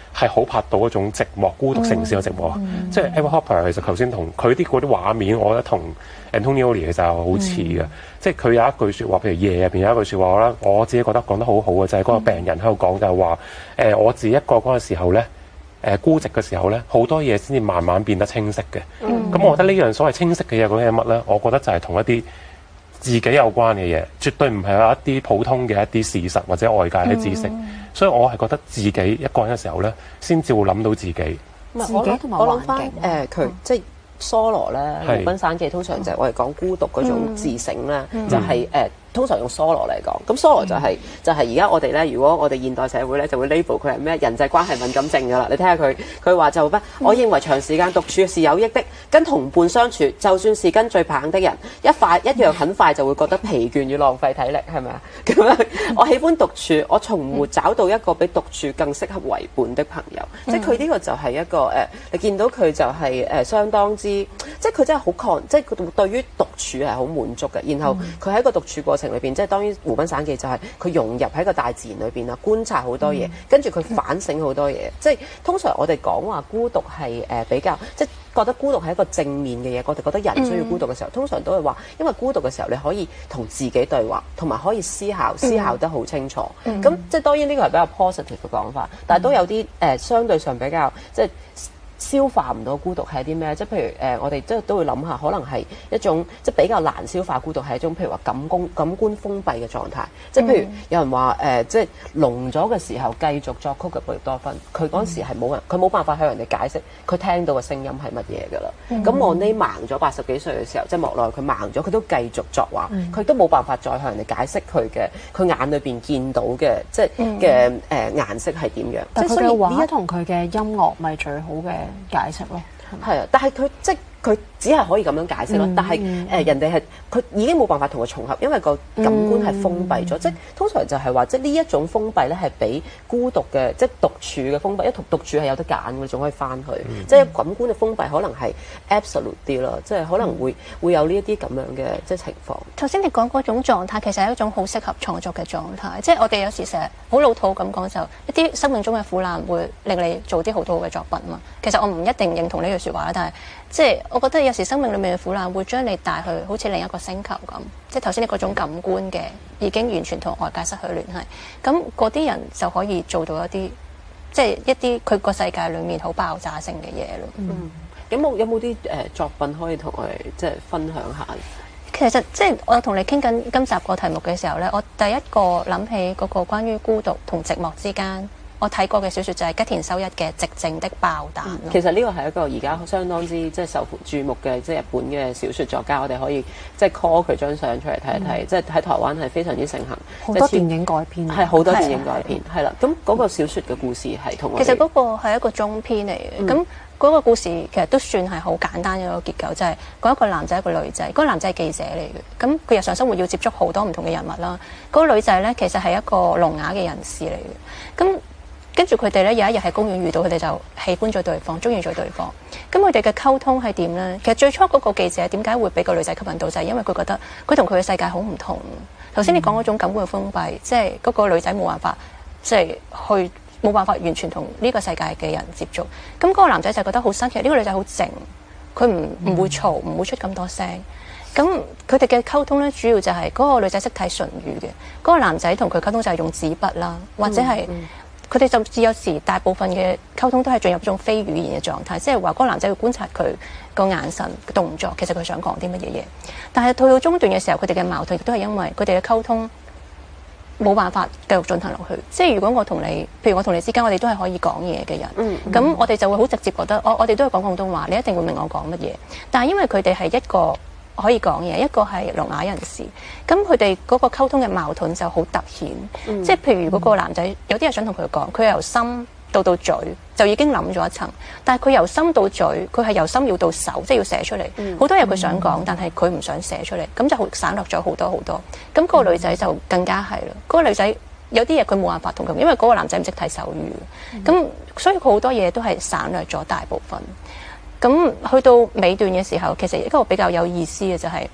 係好拍到一種寂寞、孤獨城市嘅寂寞。嗯、即係 Edward Hopper 其實頭先同佢啲嗰啲畫面，我覺得同 Antonioni 其實係好似嘅。嗯、即係佢有一句説話，譬如夜入邊有一句説話，我覺得我自己覺得講得好好嘅，就係、是、嗰個病人喺度講就係話誒我自己一個嗰個時候咧。誒孤寂嘅時候咧，好多嘢先至慢慢變得清晰嘅。咁、嗯、我覺得呢樣所謂清晰嘅嘢，究竟係乜咧？我覺得就係同一啲自己有關嘅嘢，絕對唔係有一啲普通嘅一啲事實或者外界嘅知識。嗯、所以我係覺得自己一個人嘅時候咧，先至會諗到自己。 自己同埋我諗翻誒佢即係 solo 咧，《羅賓散記》通常就係我哋講孤獨嗰種自省咧，嗯、就係、是、誒。呃通常用 solo 嚟講，咁 solo 就係、是、就係而家我哋咧，如果我哋現代社會咧，就會 label 佢係咩人際關係敏感症㗎啦。你睇下佢，佢話就乜？我認為長時間獨處是有益的，跟同伴相處，就算是跟最棒的人，一快一樣很快就會覺得疲倦與浪費體力，係咪啊？咁樣我喜歡獨處，我從沒找到一個比獨處更適合為伴的朋友。嗯、即係佢呢個就係一個誒、呃，你見到佢就係、是、誒、呃、相當之，即係佢真係好抗，即係佢對於獨處係好滿足嘅。然後佢喺個獨處過程裏邊，即係當然《湖濱散記》就係佢融入喺個大自然裏邊啦，觀察好多嘢，嗯、跟住佢反省好多嘢。嗯、即係通常我哋講話孤獨係誒、呃、比較，即係覺得孤獨係一個正面嘅嘢。我哋覺得人需要孤獨嘅時候，嗯、通常都係話，因為孤獨嘅時候你可以同自己對話，同埋可以思考，思考得好清楚。咁、嗯、即係當然呢個係比較 positive 嘅講法，但係都有啲誒、呃、相對上比較即係。消化唔到孤獨係啲咩？即係譬如誒、呃，我哋即係都會諗下，可能係一種即係比較難消化孤獨係一種譬如話感官感官封閉嘅狀態。即係譬如有人話誒、呃，即係聾咗嘅時候繼續作曲嘅貝多芬，佢嗰時係冇人，佢冇辦法向人哋解釋佢聽到嘅聲音係乜嘢㗎啦。咁莫呢盲咗八十幾歲嘅時候，即係莫奈佢盲咗，佢都繼續作畫，佢、嗯、都冇辦法再向人哋解釋佢嘅佢眼裏邊見到嘅即係嘅誒顏色係點樣。 但係佢嘅畫同佢嘅一音樂咪最好嘅解釋咯， 係啊，但係佢即係佢只係可以咁樣解釋咯。嗯、但係誒、嗯呃、人哋係佢已經冇辦法同佢重合，因為個感官係封閉咗。嗯、即係通常就係話，即係呢一種封閉咧係比孤獨嘅即係獨處嘅封閉，一同獨處係有得揀嘅，你仲可以翻去。嗯、即係感官嘅封閉可能係 absolute 啲咯，即係可能會、嗯、會有呢一啲咁樣嘅即係情況。 頭先你講嗰種狀態，其實係一種好適合創作嘅狀態。即係我哋有時成日好老土咁講，就一啲生命中嘅苦難會令你做啲好多好嘅作品嘛。其實我唔一定認同呢句説話啦，但係即係我覺得有時生命裏面嘅苦難會將你帶去好似另一個星球咁。即係頭先你嗰種感官嘅已經完全同外界失去聯繫，咁嗰啲人就可以做到一啲即係一啲佢個世界裡面好爆炸性嘅嘢咯。 嗯，有冇有冇啲誒作品可以同我哋即係分享下？ 其實即係我同你傾緊今集個題目嘅時候咧，我第一個諗起嗰個關於孤獨同寂寞之間。我睇過嘅小説就係吉田修一嘅《寂靜的爆彈》。 嗯。其實呢個係一個而家相當之即係受注目嘅即係日本嘅小説作家，我哋可以即係 call 佢張相出嚟睇一睇。嗯、即係喺台灣係非常之盛行， 好多電影改編， 係好多電影改編，係啦。咁嗰個小説嘅故事係同我其實嗰個係一個中篇嚟嘅。咁嗰、嗯、個故事其實都算係好簡單嘅一個結構，就係、是、講一個男仔一個女仔。嗰、那個男仔係記者嚟嘅，咁佢日常生活要接觸好多唔同嘅人物啦。嗰、那個女仔咧其實係一個聾啞嘅人士嚟嘅，咁。跟住佢哋咧有一日喺公園遇到，佢哋就喜歡咗對方，中意咗對方。咁佢哋嘅溝通係點咧？其實最初嗰個記者點解會俾個女仔吸引到，就係、是、因為佢覺得佢同佢嘅世界好唔同。頭先你講嗰種感官嘅封閉，即係嗰個女仔冇辦法，即、就、係、是、去冇辦法完全同呢個世界嘅人接觸。咁嗰個男仔就覺得好新奇，呢、這個女仔好靜，佢唔唔會嘈，唔會出咁多聲。咁佢哋嘅溝通咧，主要就係嗰個女仔識睇唇語嘅，嗰、那個男仔同佢溝通就係用紙筆啦，或者係。嗯嗯佢哋甚至有時大部分嘅溝通都係進入一種非語言嘅狀態，即係話嗰個男仔要觀察佢個眼神動作，其實佢想講啲乜嘢嘢。但係到到中段嘅時候，佢哋嘅矛盾亦都係因為佢哋嘅溝通冇辦法繼續進行落去。即係如果我同你，譬如我同你之間，我哋都係可以講嘢嘅人，咁、嗯嗯、我哋就會好直接覺得，我我哋都係講廣東話，你一定會明我講乜嘢。但係因為佢哋係一個可以講嘢，一個係聾啞人士，咁佢哋嗰個溝通嘅矛盾就好突顯。嗯、即係譬如如果個男仔有啲嘢想同佢講，佢由心到到嘴就已經諗咗一層，但係佢由心到嘴，佢係由心要到手，即係要寫出嚟。好、嗯、多嘢佢想講，嗯、但係佢唔想寫出嚟，咁就好省略咗好多好多。咁、嗰個女仔就更加係啦。嗰、嗰個女仔有啲嘢佢冇辦法同佢，因為嗰個男仔唔識睇手語，咁、嗯、所以佢好多嘢都係省略咗大部分。咁去到尾段嘅時候，其實一個比較有意思嘅就係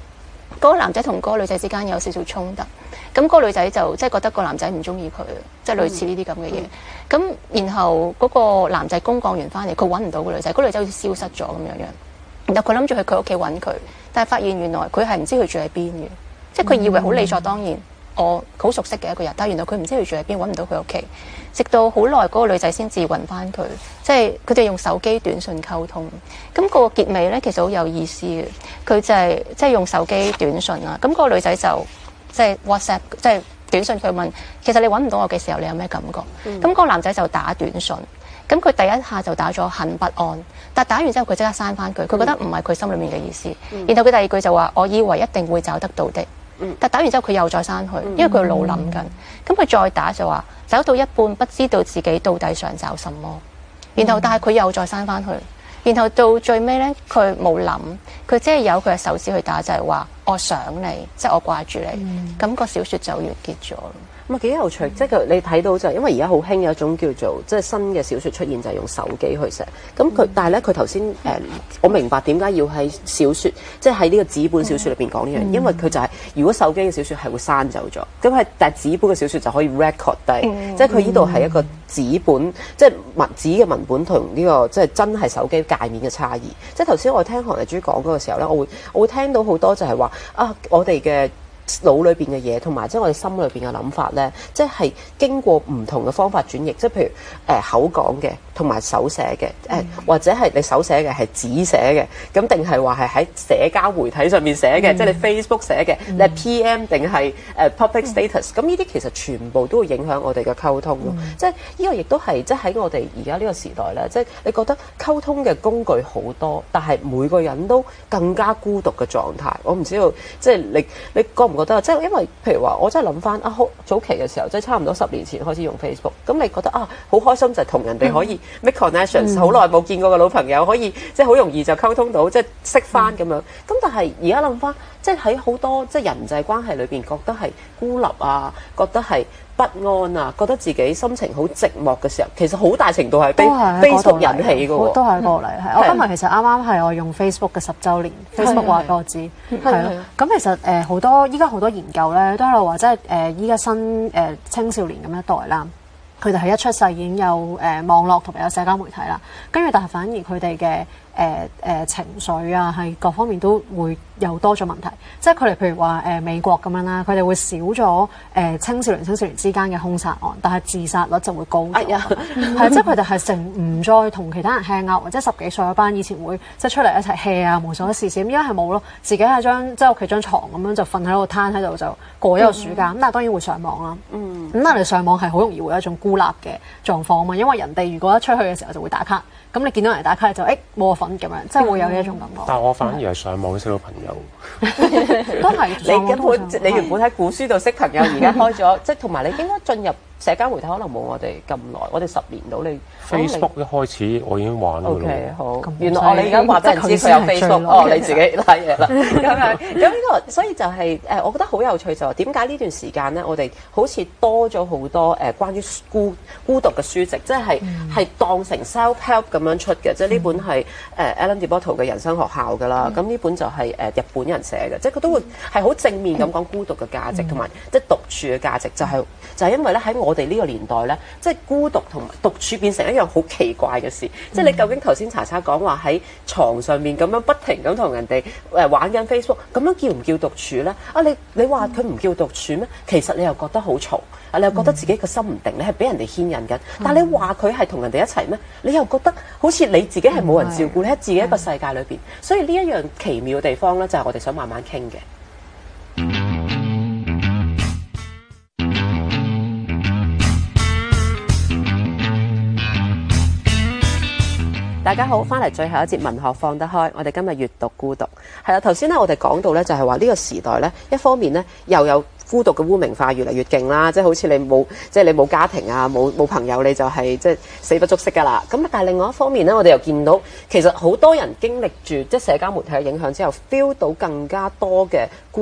嗰個男仔同嗰個女仔之間有少少衝突，咁嗰個女仔就即係覺得個男仔唔中意佢，即係類似呢啲咁嘅嘢。咁、嗯、然後嗰個男仔公幹完翻嚟，佢揾唔到個女仔，嗰、嗰個女仔好似消失咗咁樣樣。然後佢諗住去佢屋企揾佢，但係發現原來佢係唔知佢住喺邊嘅，即係佢以為好理所當然，我好熟悉嘅一個人，但係原來佢唔知佢住喺邊，揾唔到佢屋企。直到好耐，嗰個女仔先至揾翻佢，即係佢哋用手機短信溝通。咁、個結尾咧其實好有意思嘅，佢就係、是、即係用手機短信啦。咁、個女仔就即係 WhatsApp，即係短信佢問，其實你揾唔到我嘅時候，你有咩感覺？咁、嗯、個男仔就打短信，咁佢第一下就打咗很不安，但打完之後佢即刻刪翻佢，佢覺得唔係佢心裏面嘅意思。嗯、然後佢第二句就話：我以為一定會找得到的。但打完之後佢又再刪佢，因為佢腦諗緊。咁佢再打就話走到一半不知道自己到底想找什麼，然後但係佢又再刪翻去，然後到最尾咧佢冇諗，佢即係有佢嘅手指去打就係話我想你，即係我掛住你。咁個小説就完結咗。 咁啊幾有趣，即係佢你睇到就係因為而家好興有一種叫做即係新嘅小説出現，就係用手機去寫。咁佢、嗯、但係咧佢頭先誒，我明白點解要喺小説，即係喺呢個紙本小説裏邊講呢樣，嗯、因為佢就係、是、如果手機嘅小説係會刪走咗，咁係但係紙本嘅小説就可以 record 低，嗯、即係佢呢度係一個紙本，即係文紙嘅文本同呢、這個即係真係手機界面嘅差異。即係頭先我聽韓麗珠講嗰個時候咧，我會我會聽到好多就係話啊，我哋嘅腦裏邊嘅嘢，同埋即係我哋心裏邊嘅諗法咧，即係經過唔同嘅方法轉譯，即係譬如誒、呃、口講嘅，同埋手寫嘅，誒、呃、或者係你手寫嘅係紙寫嘅，咁定係話係喺社交媒體上面寫嘅，嗯、即係你 Facebook 寫嘅，嗯、你係 P M 定係誒 public status，咁呢啲其實全部都會影響我哋嘅溝通咯。嗯、即係呢個亦都係即係喺我哋而家呢個時代咧，即係你覺得溝通嘅工具好多，但係每個人都更加孤獨嘅狀態。我唔知道，即係你你覺唔覺得？即係因為譬如話，我真係諗翻啊，好早期嘅時候，即係差唔多十年前開始用 Facebook，咁你覺得啊，好開心就係同人哋可以 make connections，好耐冇見過嘅老朋友可以即係好容易就溝通到，即係識翻咁樣。咁但係而家諗翻，即係喺好多即係人際關係裏邊，覺得係孤立啊，覺得係不安啊，覺得自己心情好寂寞嘅時候，其實好大程度係被 Facebook 引起嘅喎。都係過嚟，係。我今日其實啱啱係我用 Facebook 嘅十週年，Facebook 話俾我知，係咯。咁其實誒好多依家好多研究咧，都喺度話，即係誒依家新誒青少年咁一代啦，佢哋係一出世已經有誒網絡同埋有社交媒體啦，跟住但係反而佢哋嘅誒誒情緒啊，係各方面都會有多咗問題。即係佢哋譬如話誒、呃、美國咁樣啦，佢哋會少咗誒、呃、青少年青少年之間嘅兇殺案，但係自殺率就會高咗。係、哎呀，即係佢哋係成唔再同其他人 hang out，或者十幾歲嗰班以前會即係出嚟一齊 hea 啊，無所事事咁，依家係冇咯，自己喺張即係屋企張床咁樣就瞓喺度攤喺度就過一個暑假。咁、嗯、但係當然會上網啦。嗯。咁但係上網係好容易會有一種孤立嘅狀況啊嘛，因為人哋如果一出去嘅時候就會打卡。咁你見到人打卡就誒冇我份咁樣，即係會有呢一種感覺。但係我反而係上網識到朋友，都係你根本你原本喺古書度識朋友，而家開咗，即係同埋你應該進入社交媒體可能冇我哋咁耐，我哋十年到你。Facebook 一開始我已經玩㗎啦。O K 好，原來我你而家話俾人知佢有 Facebook，哦你自己睇嘢啦。咁樣咁呢個，所以就係誒，我覺得好有趣就係點解呢段時間咧，我哋好似多咗好多誒關於孤孤獨嘅書籍，即係係當成 self help 咁樣出嘅，即係呢本係誒 Ellen de Botton 嘅人生學校㗎啦。咁呢本就係誒日本人寫嘅，即係佢都會係好正面咁講孤獨嘅價值，同埋即係獨處嘅價值，就係就係因為咧喺我哋呢個年代咧，即係孤獨同埋獨處變成一樣好奇怪嘅事。即係你究竟頭先查查講話喺床上面咁樣不停咁同人哋誒玩緊 Facebook，咁樣叫唔叫獨處咧？啊，你你話佢唔叫獨處咩？其實你又覺得好嘈，啊，你又覺得自己個心唔定，你係俾人哋牽引緊。但係你話佢係同人哋一齊咩？你又覺得好似你自己係冇人照顧，你喺自己一個世界裏邊。所以呢一樣奇妙嘅地方咧，就係我哋想慢慢傾嘅。大家好，翻嚟最後一節文學放得開，我哋今日閱讀孤獨。係啦，頭先咧我哋講到咧就係話呢個時代咧，一方面咧又有孤獨嘅污名化越嚟越勁啦，即係好似你冇即係你冇家庭啊，冇冇朋友你就係即係死不足惜㗎啦。咁但係另外一方面咧，我哋又見到其實好多人經歷住即係社交媒體嘅影響之後 feel 到更加多嘅孤獨。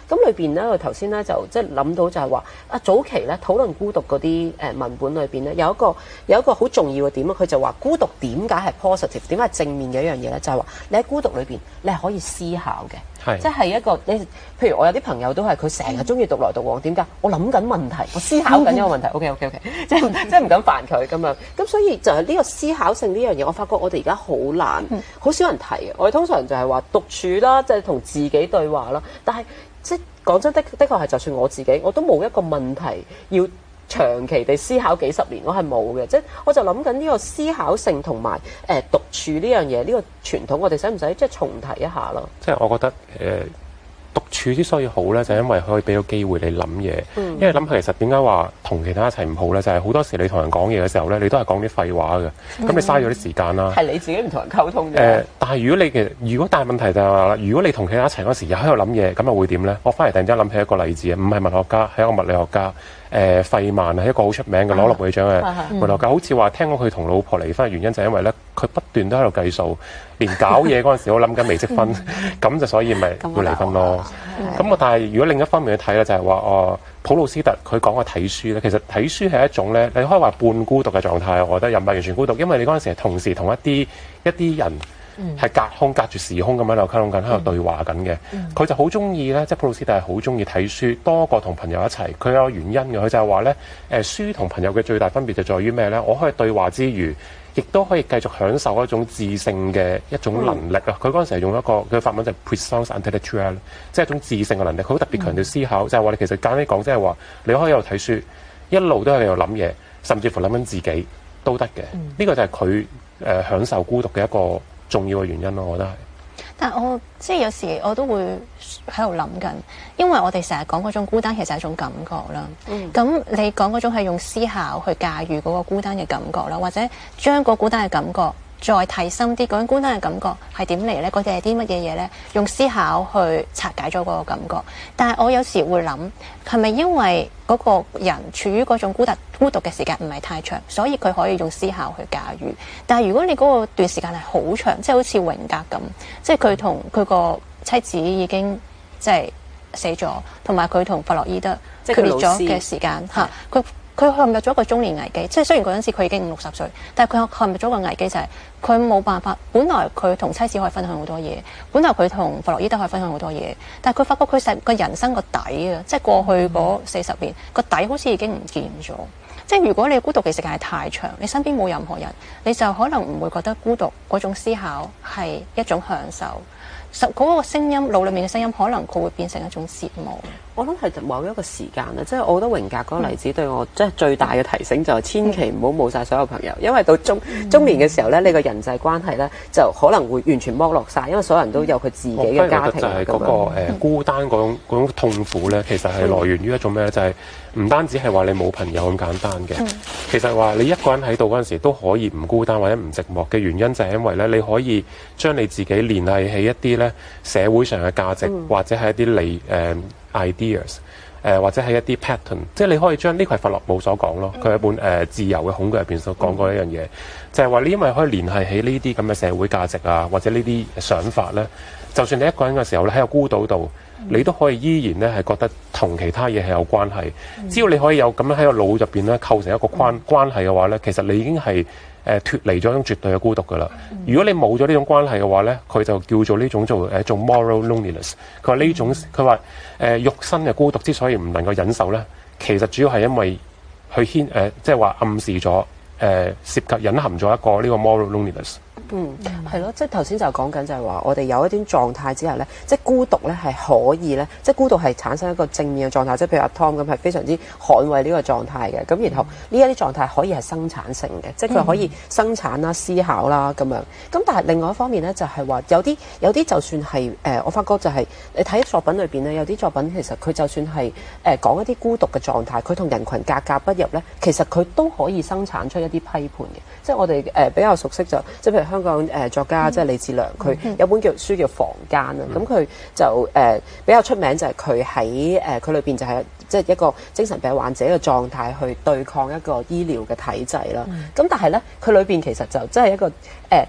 咁裏邊咧，佢頭先咧就即係諗到就係話啊，早期咧討論孤獨嗰啲誒文本裏邊咧，有一個有一個好重要嘅點啊，佢就話孤獨點解係 positive，點解係正面嘅一樣嘢咧？就係話你喺孤獨裏邊，你係可以思考嘅，即係一個你譬如我有啲朋友都係佢成日中意獨來獨往，點解？我諗緊問題，我思考緊一個問題。OK OK OK，即係即係唔敢煩佢咁樣。咁所以就係呢個思考性呢樣嘢，我發覺我哋而家好難，好少人提嘅。我哋通常就係話獨處啦，即係同自己對話啦。但係即係講真的，的確係就算我自己，我都冇一個問題要長期地思考幾十年，我係冇嘅。即係我就諗緊呢個思考性同埋誒獨處呢樣嘢，呢、呢個傳統我哋使唔使即係重提一下咯？ 即係我覺得誒。呃獨處之所以好咧，就係因為可以俾到機會你諗嘢。嗯、因為諗下其實點解話同其他一齊唔好咧？就係、是、好多時你同人講嘢嘅時候咧，你都係講啲廢話嘅。咁、嗯、你嘥咗啲時間啦。 係你自己唔同人溝通嘅。誒、 呃，但係如果你嘅如果大問題就係話啦，如果你同其他一齊嗰時又喺度諗嘢，咁又會點咧？我翻嚟突然之間諗起一個例子啊，唔係文學家，係一個物理學家。誒、呃、費曼係一個好出名嘅攞諾貝爾獎嘅物理學家，好似話聽講佢同老婆離婚嘅原因就係因為咧，佢不斷都喺度計數，連搞嘢嗰陣時我諗緊微積分，咁就所以咪要離婚咯。咁我但係如果另一方面去睇咧，就係話哦，普魯斯特佢講嘅睇書咧，其實睇書係一種咧，你可以話半孤獨嘅狀態，我覺得又唔係完全孤獨，因為你嗰陣時係同時同一啲一啲人。係、嗯、隔空隔住時空咁喺度溝通緊，喺度對話緊嘅。佢、嗯、就好中意咧，即係普魯斯特係好中意睇書，多過同朋友一齊。佢有原因嘅，佢就係話咧，誒書同朋友嘅最大分別就在於咩咧？我可以對話之餘，亦都可以繼續享受一種智性嘅一種能力啊！佢嗰陣時係用一個佢法文就係 puissance intellectuelle，即係一種智性嘅能力。佢好特別強調思考，嗯、就係話你其實簡單講，即係話你可以喺度睇書，一路都喺度諗嘢，甚至乎諗緊自己都得嘅。呢、嗯、個就係佢誒享受孤獨嘅一個重要嘅原因咯，我覺得係。 但係我即係有時我都會喺度諗緊，因為我哋成日講嗰種孤單其實係一種感覺啦。咁、嗯、你講嗰種係用思考去駕馭嗰個孤單嘅感覺啦，或者將個孤單嘅感覺再提深啲，嗰種孤單嘅感覺係點嚟咧？嗰啲係啲乜嘢嘢咧？用思考去拆解咗嗰個感覺。但係我有時會諗，係咪因為嗰個人處於嗰種孤獨孤獨嘅時間唔係太長，所以佢可以用思考去駕馭？但係如果你嗰個段時間係好長，即係好似榮格咁，即係佢同佢個妻子已經即係死咗，同埋佢同弗洛伊德決裂咗嘅時間嚇，佢。佢陷入咗一個中年危機，即係雖然嗰陣時佢已經五六十歲，但係佢陷入咗一個危機就係佢冇辦法。本來佢同妻子可以分享好多嘢，本來佢同弗洛伊德可以分享好多嘢，但係佢發覺佢成個人生個底啊，即係過去嗰四十年個底好似已經唔見咗。即係如果你孤獨嘅時間係太長，你身邊冇任何人，你就可能唔會覺得孤獨嗰種思考係一種享受。實嗰個聲音，腦裏面嘅聲音，可能佢會變成一種折磨。 我諗係某一個時間啊，即係我覺得榮格嗰個例子對我即係最大嘅提醒就係千祈唔好冇晒所有朋友，因為到中中年嘅時候咧，你個人際關係咧就可能會完全剝落晒，因為所有人都有佢自己嘅家庭。 就係嗰個誒孤單嗰種嗰種痛苦咧，其實係來源於一種咩咧？就係唔單止係話你冇朋友咁簡單嘅，嗯、其實話你一個人喺度嗰陣時都可以唔孤單或者唔寂寞嘅原因就係因為咧，你可以將你自己聯繫起一啲咧社會上嘅價值，嗯、或者係一啲理誒 ideas，誒、呃、或者係一啲 pattern，即係你可以將呢個係弗洛姆所講咯，佢喺、嗯、本誒、呃、自由嘅恐懼入邊所講過一樣嘢，嗯、就係話你因為可以聯繫起呢啲咁嘅社會價值啊，或者呢啲想法咧，就算你一個人嘅時候咧喺個孤島度。你都可以依然咧係覺得同其他嘢係有關係，嗯、只要你可以有咁樣喺個腦入邊咧構成一個關、嗯、關係嘅話咧，其實你已經係誒脫離咗一種絕對嘅孤獨噶啦。嗯、如果你冇咗呢種關係嘅話咧，佢就叫做呢種做誒做 moral loneliness。佢話呢種佢話誒肉身嘅孤獨之所以唔能夠忍受咧，其實主要係因為佢牽誒即係話暗示咗誒、呃、涉及隱含咗一個呢個 moral loneliness。 嗯，係咯，即係頭先就講緊就係話，我哋有一啲狀態之下咧，即係孤獨咧係可以咧，即係孤獨係產生一個正面嘅狀態，即係譬如阿 Tom 咁係非常之捍衛呢個狀態嘅，咁然後呢一啲狀態可以係生產性嘅，即係佢可以生產啦、思考啦咁樣。咁但係另外一方面咧，就係話有啲有啲就算係誒、呃，我發覺就係、是、你睇作品裏邊咧，有啲作品其實佢就算係誒、呃、講一啲孤獨嘅狀態，佢同人群格格不入咧，其實佢都可以生產出一啲批判嘅。即係我哋誒、呃、比較熟悉就即係譬如香港誒、呃、作家、嗯、即係李智良，佢有本叫書叫《房間》啊，咁佢、嗯、就誒、呃、比較出名就係佢喺誒佢裏邊就係即係一個精神病患者嘅狀態去對抗一個醫療嘅體制啦。咁、嗯、但係咧，佢裏邊其實就真係一個誒。呃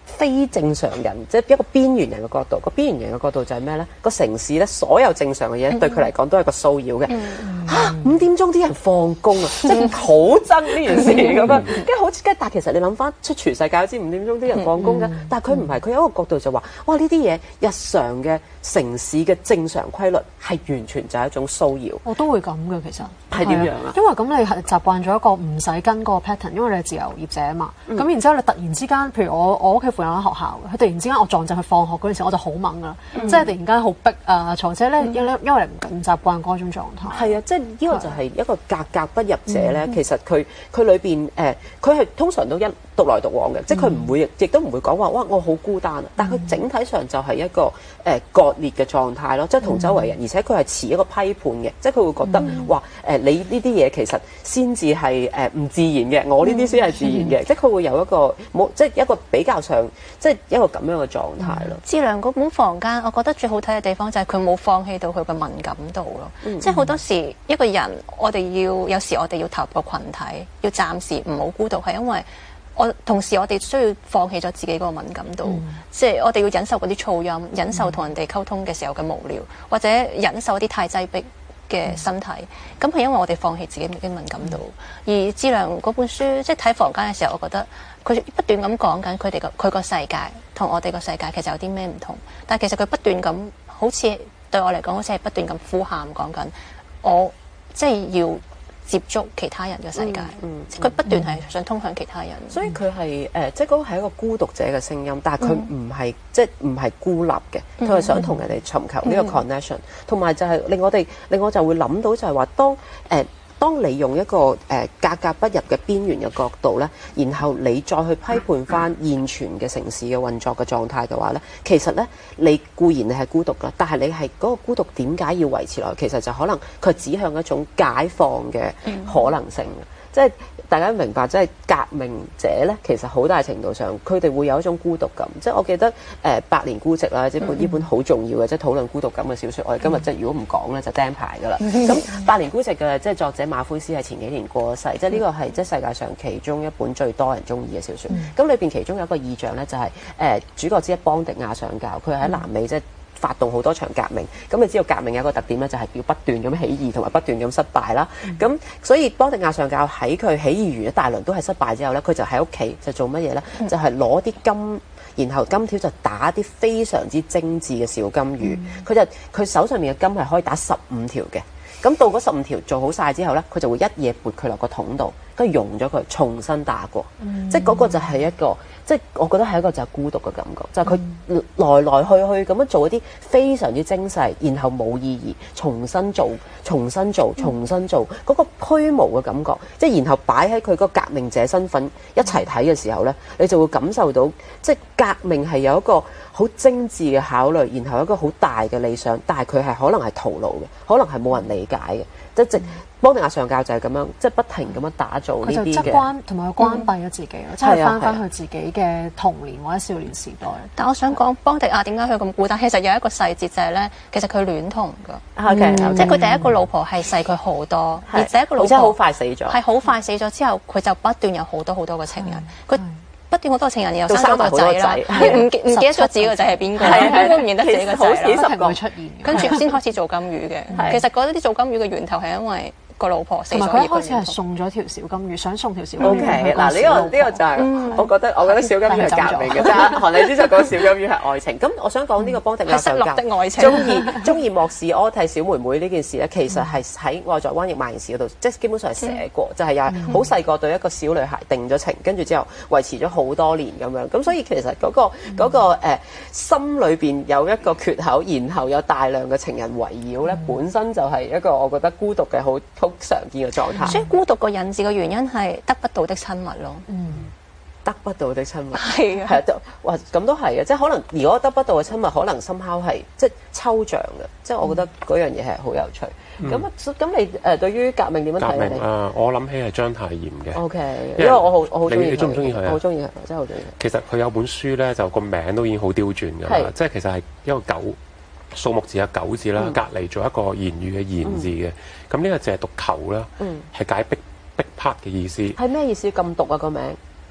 非正常人，即係一個邊緣人嘅角度。個邊緣人嘅角度就係咩咧？個城市咧，所有正常嘅嘢對佢嚟講都係個騷擾嘅。嚇，五點鐘啲人放工啊，即係好憎呢件事咁樣。跟住好似跟，但係其實你諗翻，出全世界都知五點鐘啲人放工㗎，但係佢唔係，佢有一個角度就話：哇！呢啲嘢日常嘅城市嘅正常規律係完全就係一種騷擾。 我都會咁嘅，其實係點樣啊？ 因為咁你係習慣咗一個唔使跟嗰個 pattern，因為你係自由業者啊嘛。咁、嗯、然之後你突然之間，譬如我我屋企附近有間學校，佢突然之間我撞正去放學嗰陣時，我就好猛噶啦，嗯、即係突然間好逼啊，嘈者咧，因為因為你唔習慣嗰種狀態。係啊，即係呢個就係一個格格不入者咧。嗯、其實佢佢裏邊誒，佢係通常都一獨來獨往嘅，嗯、即係佢唔會，亦都唔會講話哇我好孤單啊。但係佢整體上就係一個誒、呃、割裂嘅狀態咯，即係同周圍人，而且佢係持一個批判嘅，即係佢會覺得話誒、呃、你呢啲嘢其實先至係誒唔自然嘅，我呢啲先係自然嘅，嗯、即係佢會有一個冇即係一個比較上即係一個咁樣嘅狀態咯。 智良嗰本房間，我覺得最好睇嘅地方就係佢冇放棄到佢嘅敏感度咯。嗯、即係好多時一個人，我哋要有時我哋要投入個羣體，要暫時唔好孤獨，係因為我同時我哋需要放棄咗自己嗰個敏感度，嗯、即係我哋要忍受嗰啲噪音，忍受同人哋溝通嘅時候嘅無聊，或者忍受啲太擠迫嘅身體，咁係、嗯、因為我哋放棄自己嘅敏感度。嗯、而智良嗰本書，即係睇房間嘅時候，我覺得佢不斷咁講緊佢哋個佢個世界同我哋個世界其實有啲咩唔同，但係其實佢不斷咁好似對我嚟講，好似係不斷咁呼喊講緊我即係要接觸其他人嘅世界，佢、嗯嗯、不斷係想通向其他人， 嗯、所以佢係誒，即係嗰個係一個孤獨者嘅聲音，但係佢唔係即係唔係孤立嘅，佢係想同人哋尋求呢個 connection，同埋就係令我哋令我就會諗到就係話，當誒。呃當你用一個誒、呃、格格不入嘅邊緣嘅角度咧，然後你再去批判翻現存嘅城市嘅運作嘅狀態嘅話咧，其實咧你固然你係孤獨㗎，但係你係嗰個孤獨點解要維持落去？其實就可能佢指向一種解放嘅可能性嘅，即係。大家明白，即係革命者咧，其實好大程度上，佢哋會有一種孤獨感。即係我記得誒《百年孤寂》啦，呢本呢本好重要嘅，即係討論孤獨感嘅小説。我哋今日即係如果唔講咧，就釘牌㗎啦。咁《百年孤寂》嘅即係作者馬奎斯係前幾年過咗世，即係呢個係即係世界上其中一本最多人中意嘅小説。咁裏邊其中有一個意象咧，就係、是、誒、呃、主角之一邦迪亞上校，佢喺南美即係。發動好多場革命，咁你知道革命有一個特點咧，就係要不斷咁起義同埋不斷咁失敗啦。咁、嗯、所以邦迪亞上校喺佢起義完一大輪都係失敗之後咧，佢就喺屋企就做乜嘢咧？嗯、就係攞啲金，然後金條就打啲非常之精緻嘅小金魚。佢、嗯、就佢手上面嘅金係可以打十五條嘅。咁到嗰十五條做好晒之後咧，佢就會一夜撥佢落個桶度，跟住溶咗佢，重新打過。嗯、即係嗰個就係一個。即係我覺得係一個就係孤獨嘅感覺，就係、是、佢來來去去咁樣做一啲非常之精細，然後冇意義，重新做、重新做、重新做，嗰、嗯、個虛無嘅感覺，即係然後擺喺佢個革命者身份一齊睇嘅時候咧，你就會感受到，即係革命係有一個好精緻嘅考慮，然後一個好大嘅理想，但係佢係可能係徒勞嘅，可能係冇人理解嘅，即係直。嗯邦迪亞上校就係咁樣，即係不停咁樣打造呢啲嘅。佢就側關同埋佢關閉咗自己咯，即係翻返去自己嘅童年或者少年時代。 但我想講邦迪亞點解佢咁孤單？其實有一個細節就係咧，其實佢戀童㗎。 係嘅， 即係佢第一個老婆係細佢好多，而第一個老婆好快死咗。係好快死咗之後，佢就不斷有好多好多嘅情人。佢不斷好多情人，又生咗個仔啦。唔唔記得咗自己個仔係邊個，根本唔認得自己個仔啦。 幾十個出現， 跟住先開始做金魚嘅。其實嗰啲做金魚嘅源頭係因為個老婆死咗， 佢一開始係送咗條小金魚，想送條小金魚。 O K，嗱呢個呢個就係我覺得，我覺得小金魚係革命嘅。韓麗珠就講小金魚係愛情。咁我想講呢個邦迪亞上校的愛情， 中意中意莫士柯蒂小妹妹呢件事咧，其實係喺外在灣譯萬言史嗰度，即係基本上係寫過，就係又係好細個對一個小女孩定咗情，跟住之後維持咗好多年咁樣。咁所以其實嗰個嗰個誒心裏邊有一個缺口，然後有大量嘅情人圍繞咧，本身就係一個我覺得孤獨嘅好好常見嘅狀態， 所以孤獨個引致嘅原因係得不到的親密咯。 嗯，得不到的親密係啊， 係啊，哇咁都係嘅，即係可能如果得不到嘅親密，可能somehow係即係抽象嘅，即係我覺得嗰樣嘢係好有趣。咁咁、嗯、你誒對於革命點樣睇咧？ 革命啊，我諗起係章太炎嘅。 O K，因為我好我好中意。 你中唔中意佢啊？ 我好中意佢，真係好中意。 其實佢有本書咧，就個名都已經好刁鑽㗎啦，即係其實係一個九。數目字嘅九字啦，嗯、隔離做一個言語嘅言字嘅，咁呢、嗯、個字係讀求啦，係、嗯、解逼逼迫嘅意思。 係咩意思？咁讀啊個名？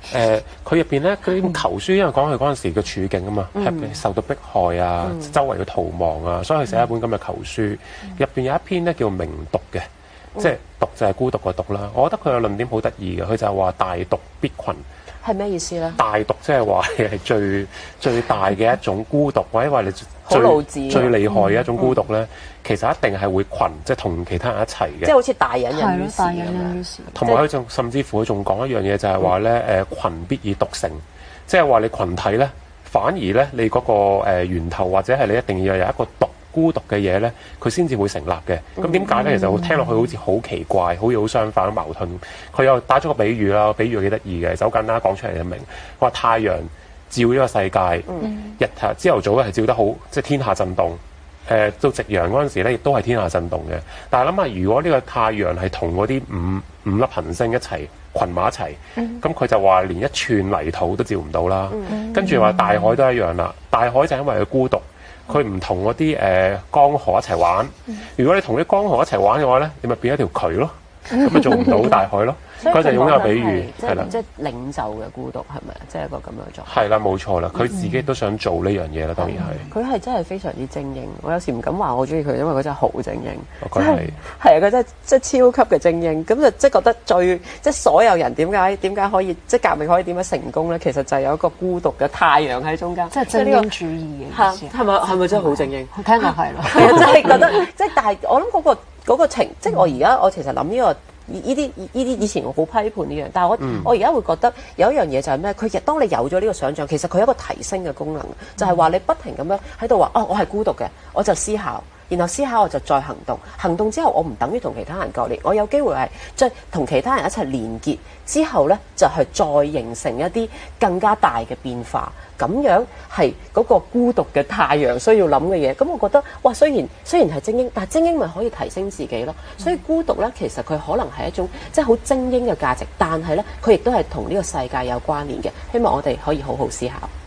誒佢入邊咧嗰啲求書，因為講佢嗰陣時嘅處境啊嘛，係、嗯、受到迫害啊，嗯、周圍要逃亡啊，所以佢寫一本咁嘅求書。入邊、嗯、有一篇咧叫明獨嘅，嗯、即係獨就係孤獨個獨啦。我覺得佢嘅論點好得意嘅，佢就係話大獨必群。 係咩意思咧？ 大獨即係話係最最大嘅一種孤獨，或者話你最最厲害嘅一種孤獨咧，嗯、其實一定係會群，即係同其他人一齊嘅。 即係好似大隱隱於市大隱隱於市。 同埋佢仲甚至乎佢仲講一樣嘢，就係話咧誒羣必以獨成，即係話你群體咧，反而咧你嗰個誒源頭或者係你一定要有一個獨。孤獨嘅嘢咧，佢先至會成立嘅。咁點解咧？其實我聽落去好似好奇怪，好似好相反、好矛盾。佢又打咗個比喻啦，比喻幾得意嘅，就好簡單講出嚟就明。佢話太陽照呢個世界，嗯、日頭朝頭早咧係照得好，即係天下震動。誒、呃、到夕陽嗰陣時咧，亦都係天下震動嘅。但係諗下，如果呢個太陽係同嗰啲五五粒行星一齊群埋一齊，咁佢、嗯、就話連一寸泥土都照唔到啦。嗯、跟住話大海都一樣啦，大海就因為佢孤獨。佢唔同嗰啲誒江河一齊玩，如果你同啲江河一齊玩嘅話咧，你咪變一條渠咯，咁咪做唔到大海咯。佢就用呢個比喻，係啦， 即係領袖嘅孤獨係咪啊？即係一個咁樣做。 係啦，冇錯啦，佢自己都想做呢樣嘢啦，當然係。 佢係真係非常之精英，我有時唔敢話我中意佢，因為佢真係好精英。 我覺得係。 係啊，佢真係即係超級嘅精英，咁就即係覺得最即係所有人點解點解可以即係革命可以點樣成功咧？其實就係有一個孤獨嘅太陽喺中間， 即係精英主義嘅意思。 係咪係咪真係好精英？ 聽落係咯。 係啊，真係覺得即係，但係我諗嗰個嗰個情，即係我而家我其實諗呢個。呢啲呢啲以前我好批判呢樣，但係我、嗯、我而家會覺得有一樣嘢就係咩？佢其實當你有咗呢個想像，其實佢有一個提升嘅功能，就係、是、話你不停咁樣喺度話哦，我係孤獨嘅，我就思考，然後思考我就再行動，行動之後我唔等於同其他人割裂，我有機會係即係同其他人一齊連結之後呢，就係再形成一啲更加大嘅變化。咁樣係嗰個孤獨嘅太陽需要諗嘅嘢，咁我覺得哇，雖然雖然係精英，但係精英咪可以提升自己咯。所以孤獨咧，其實佢可能係一種即係好精英嘅價值，但係咧，佢亦都係同呢個世界有關聯嘅。希望我哋可以好好思考。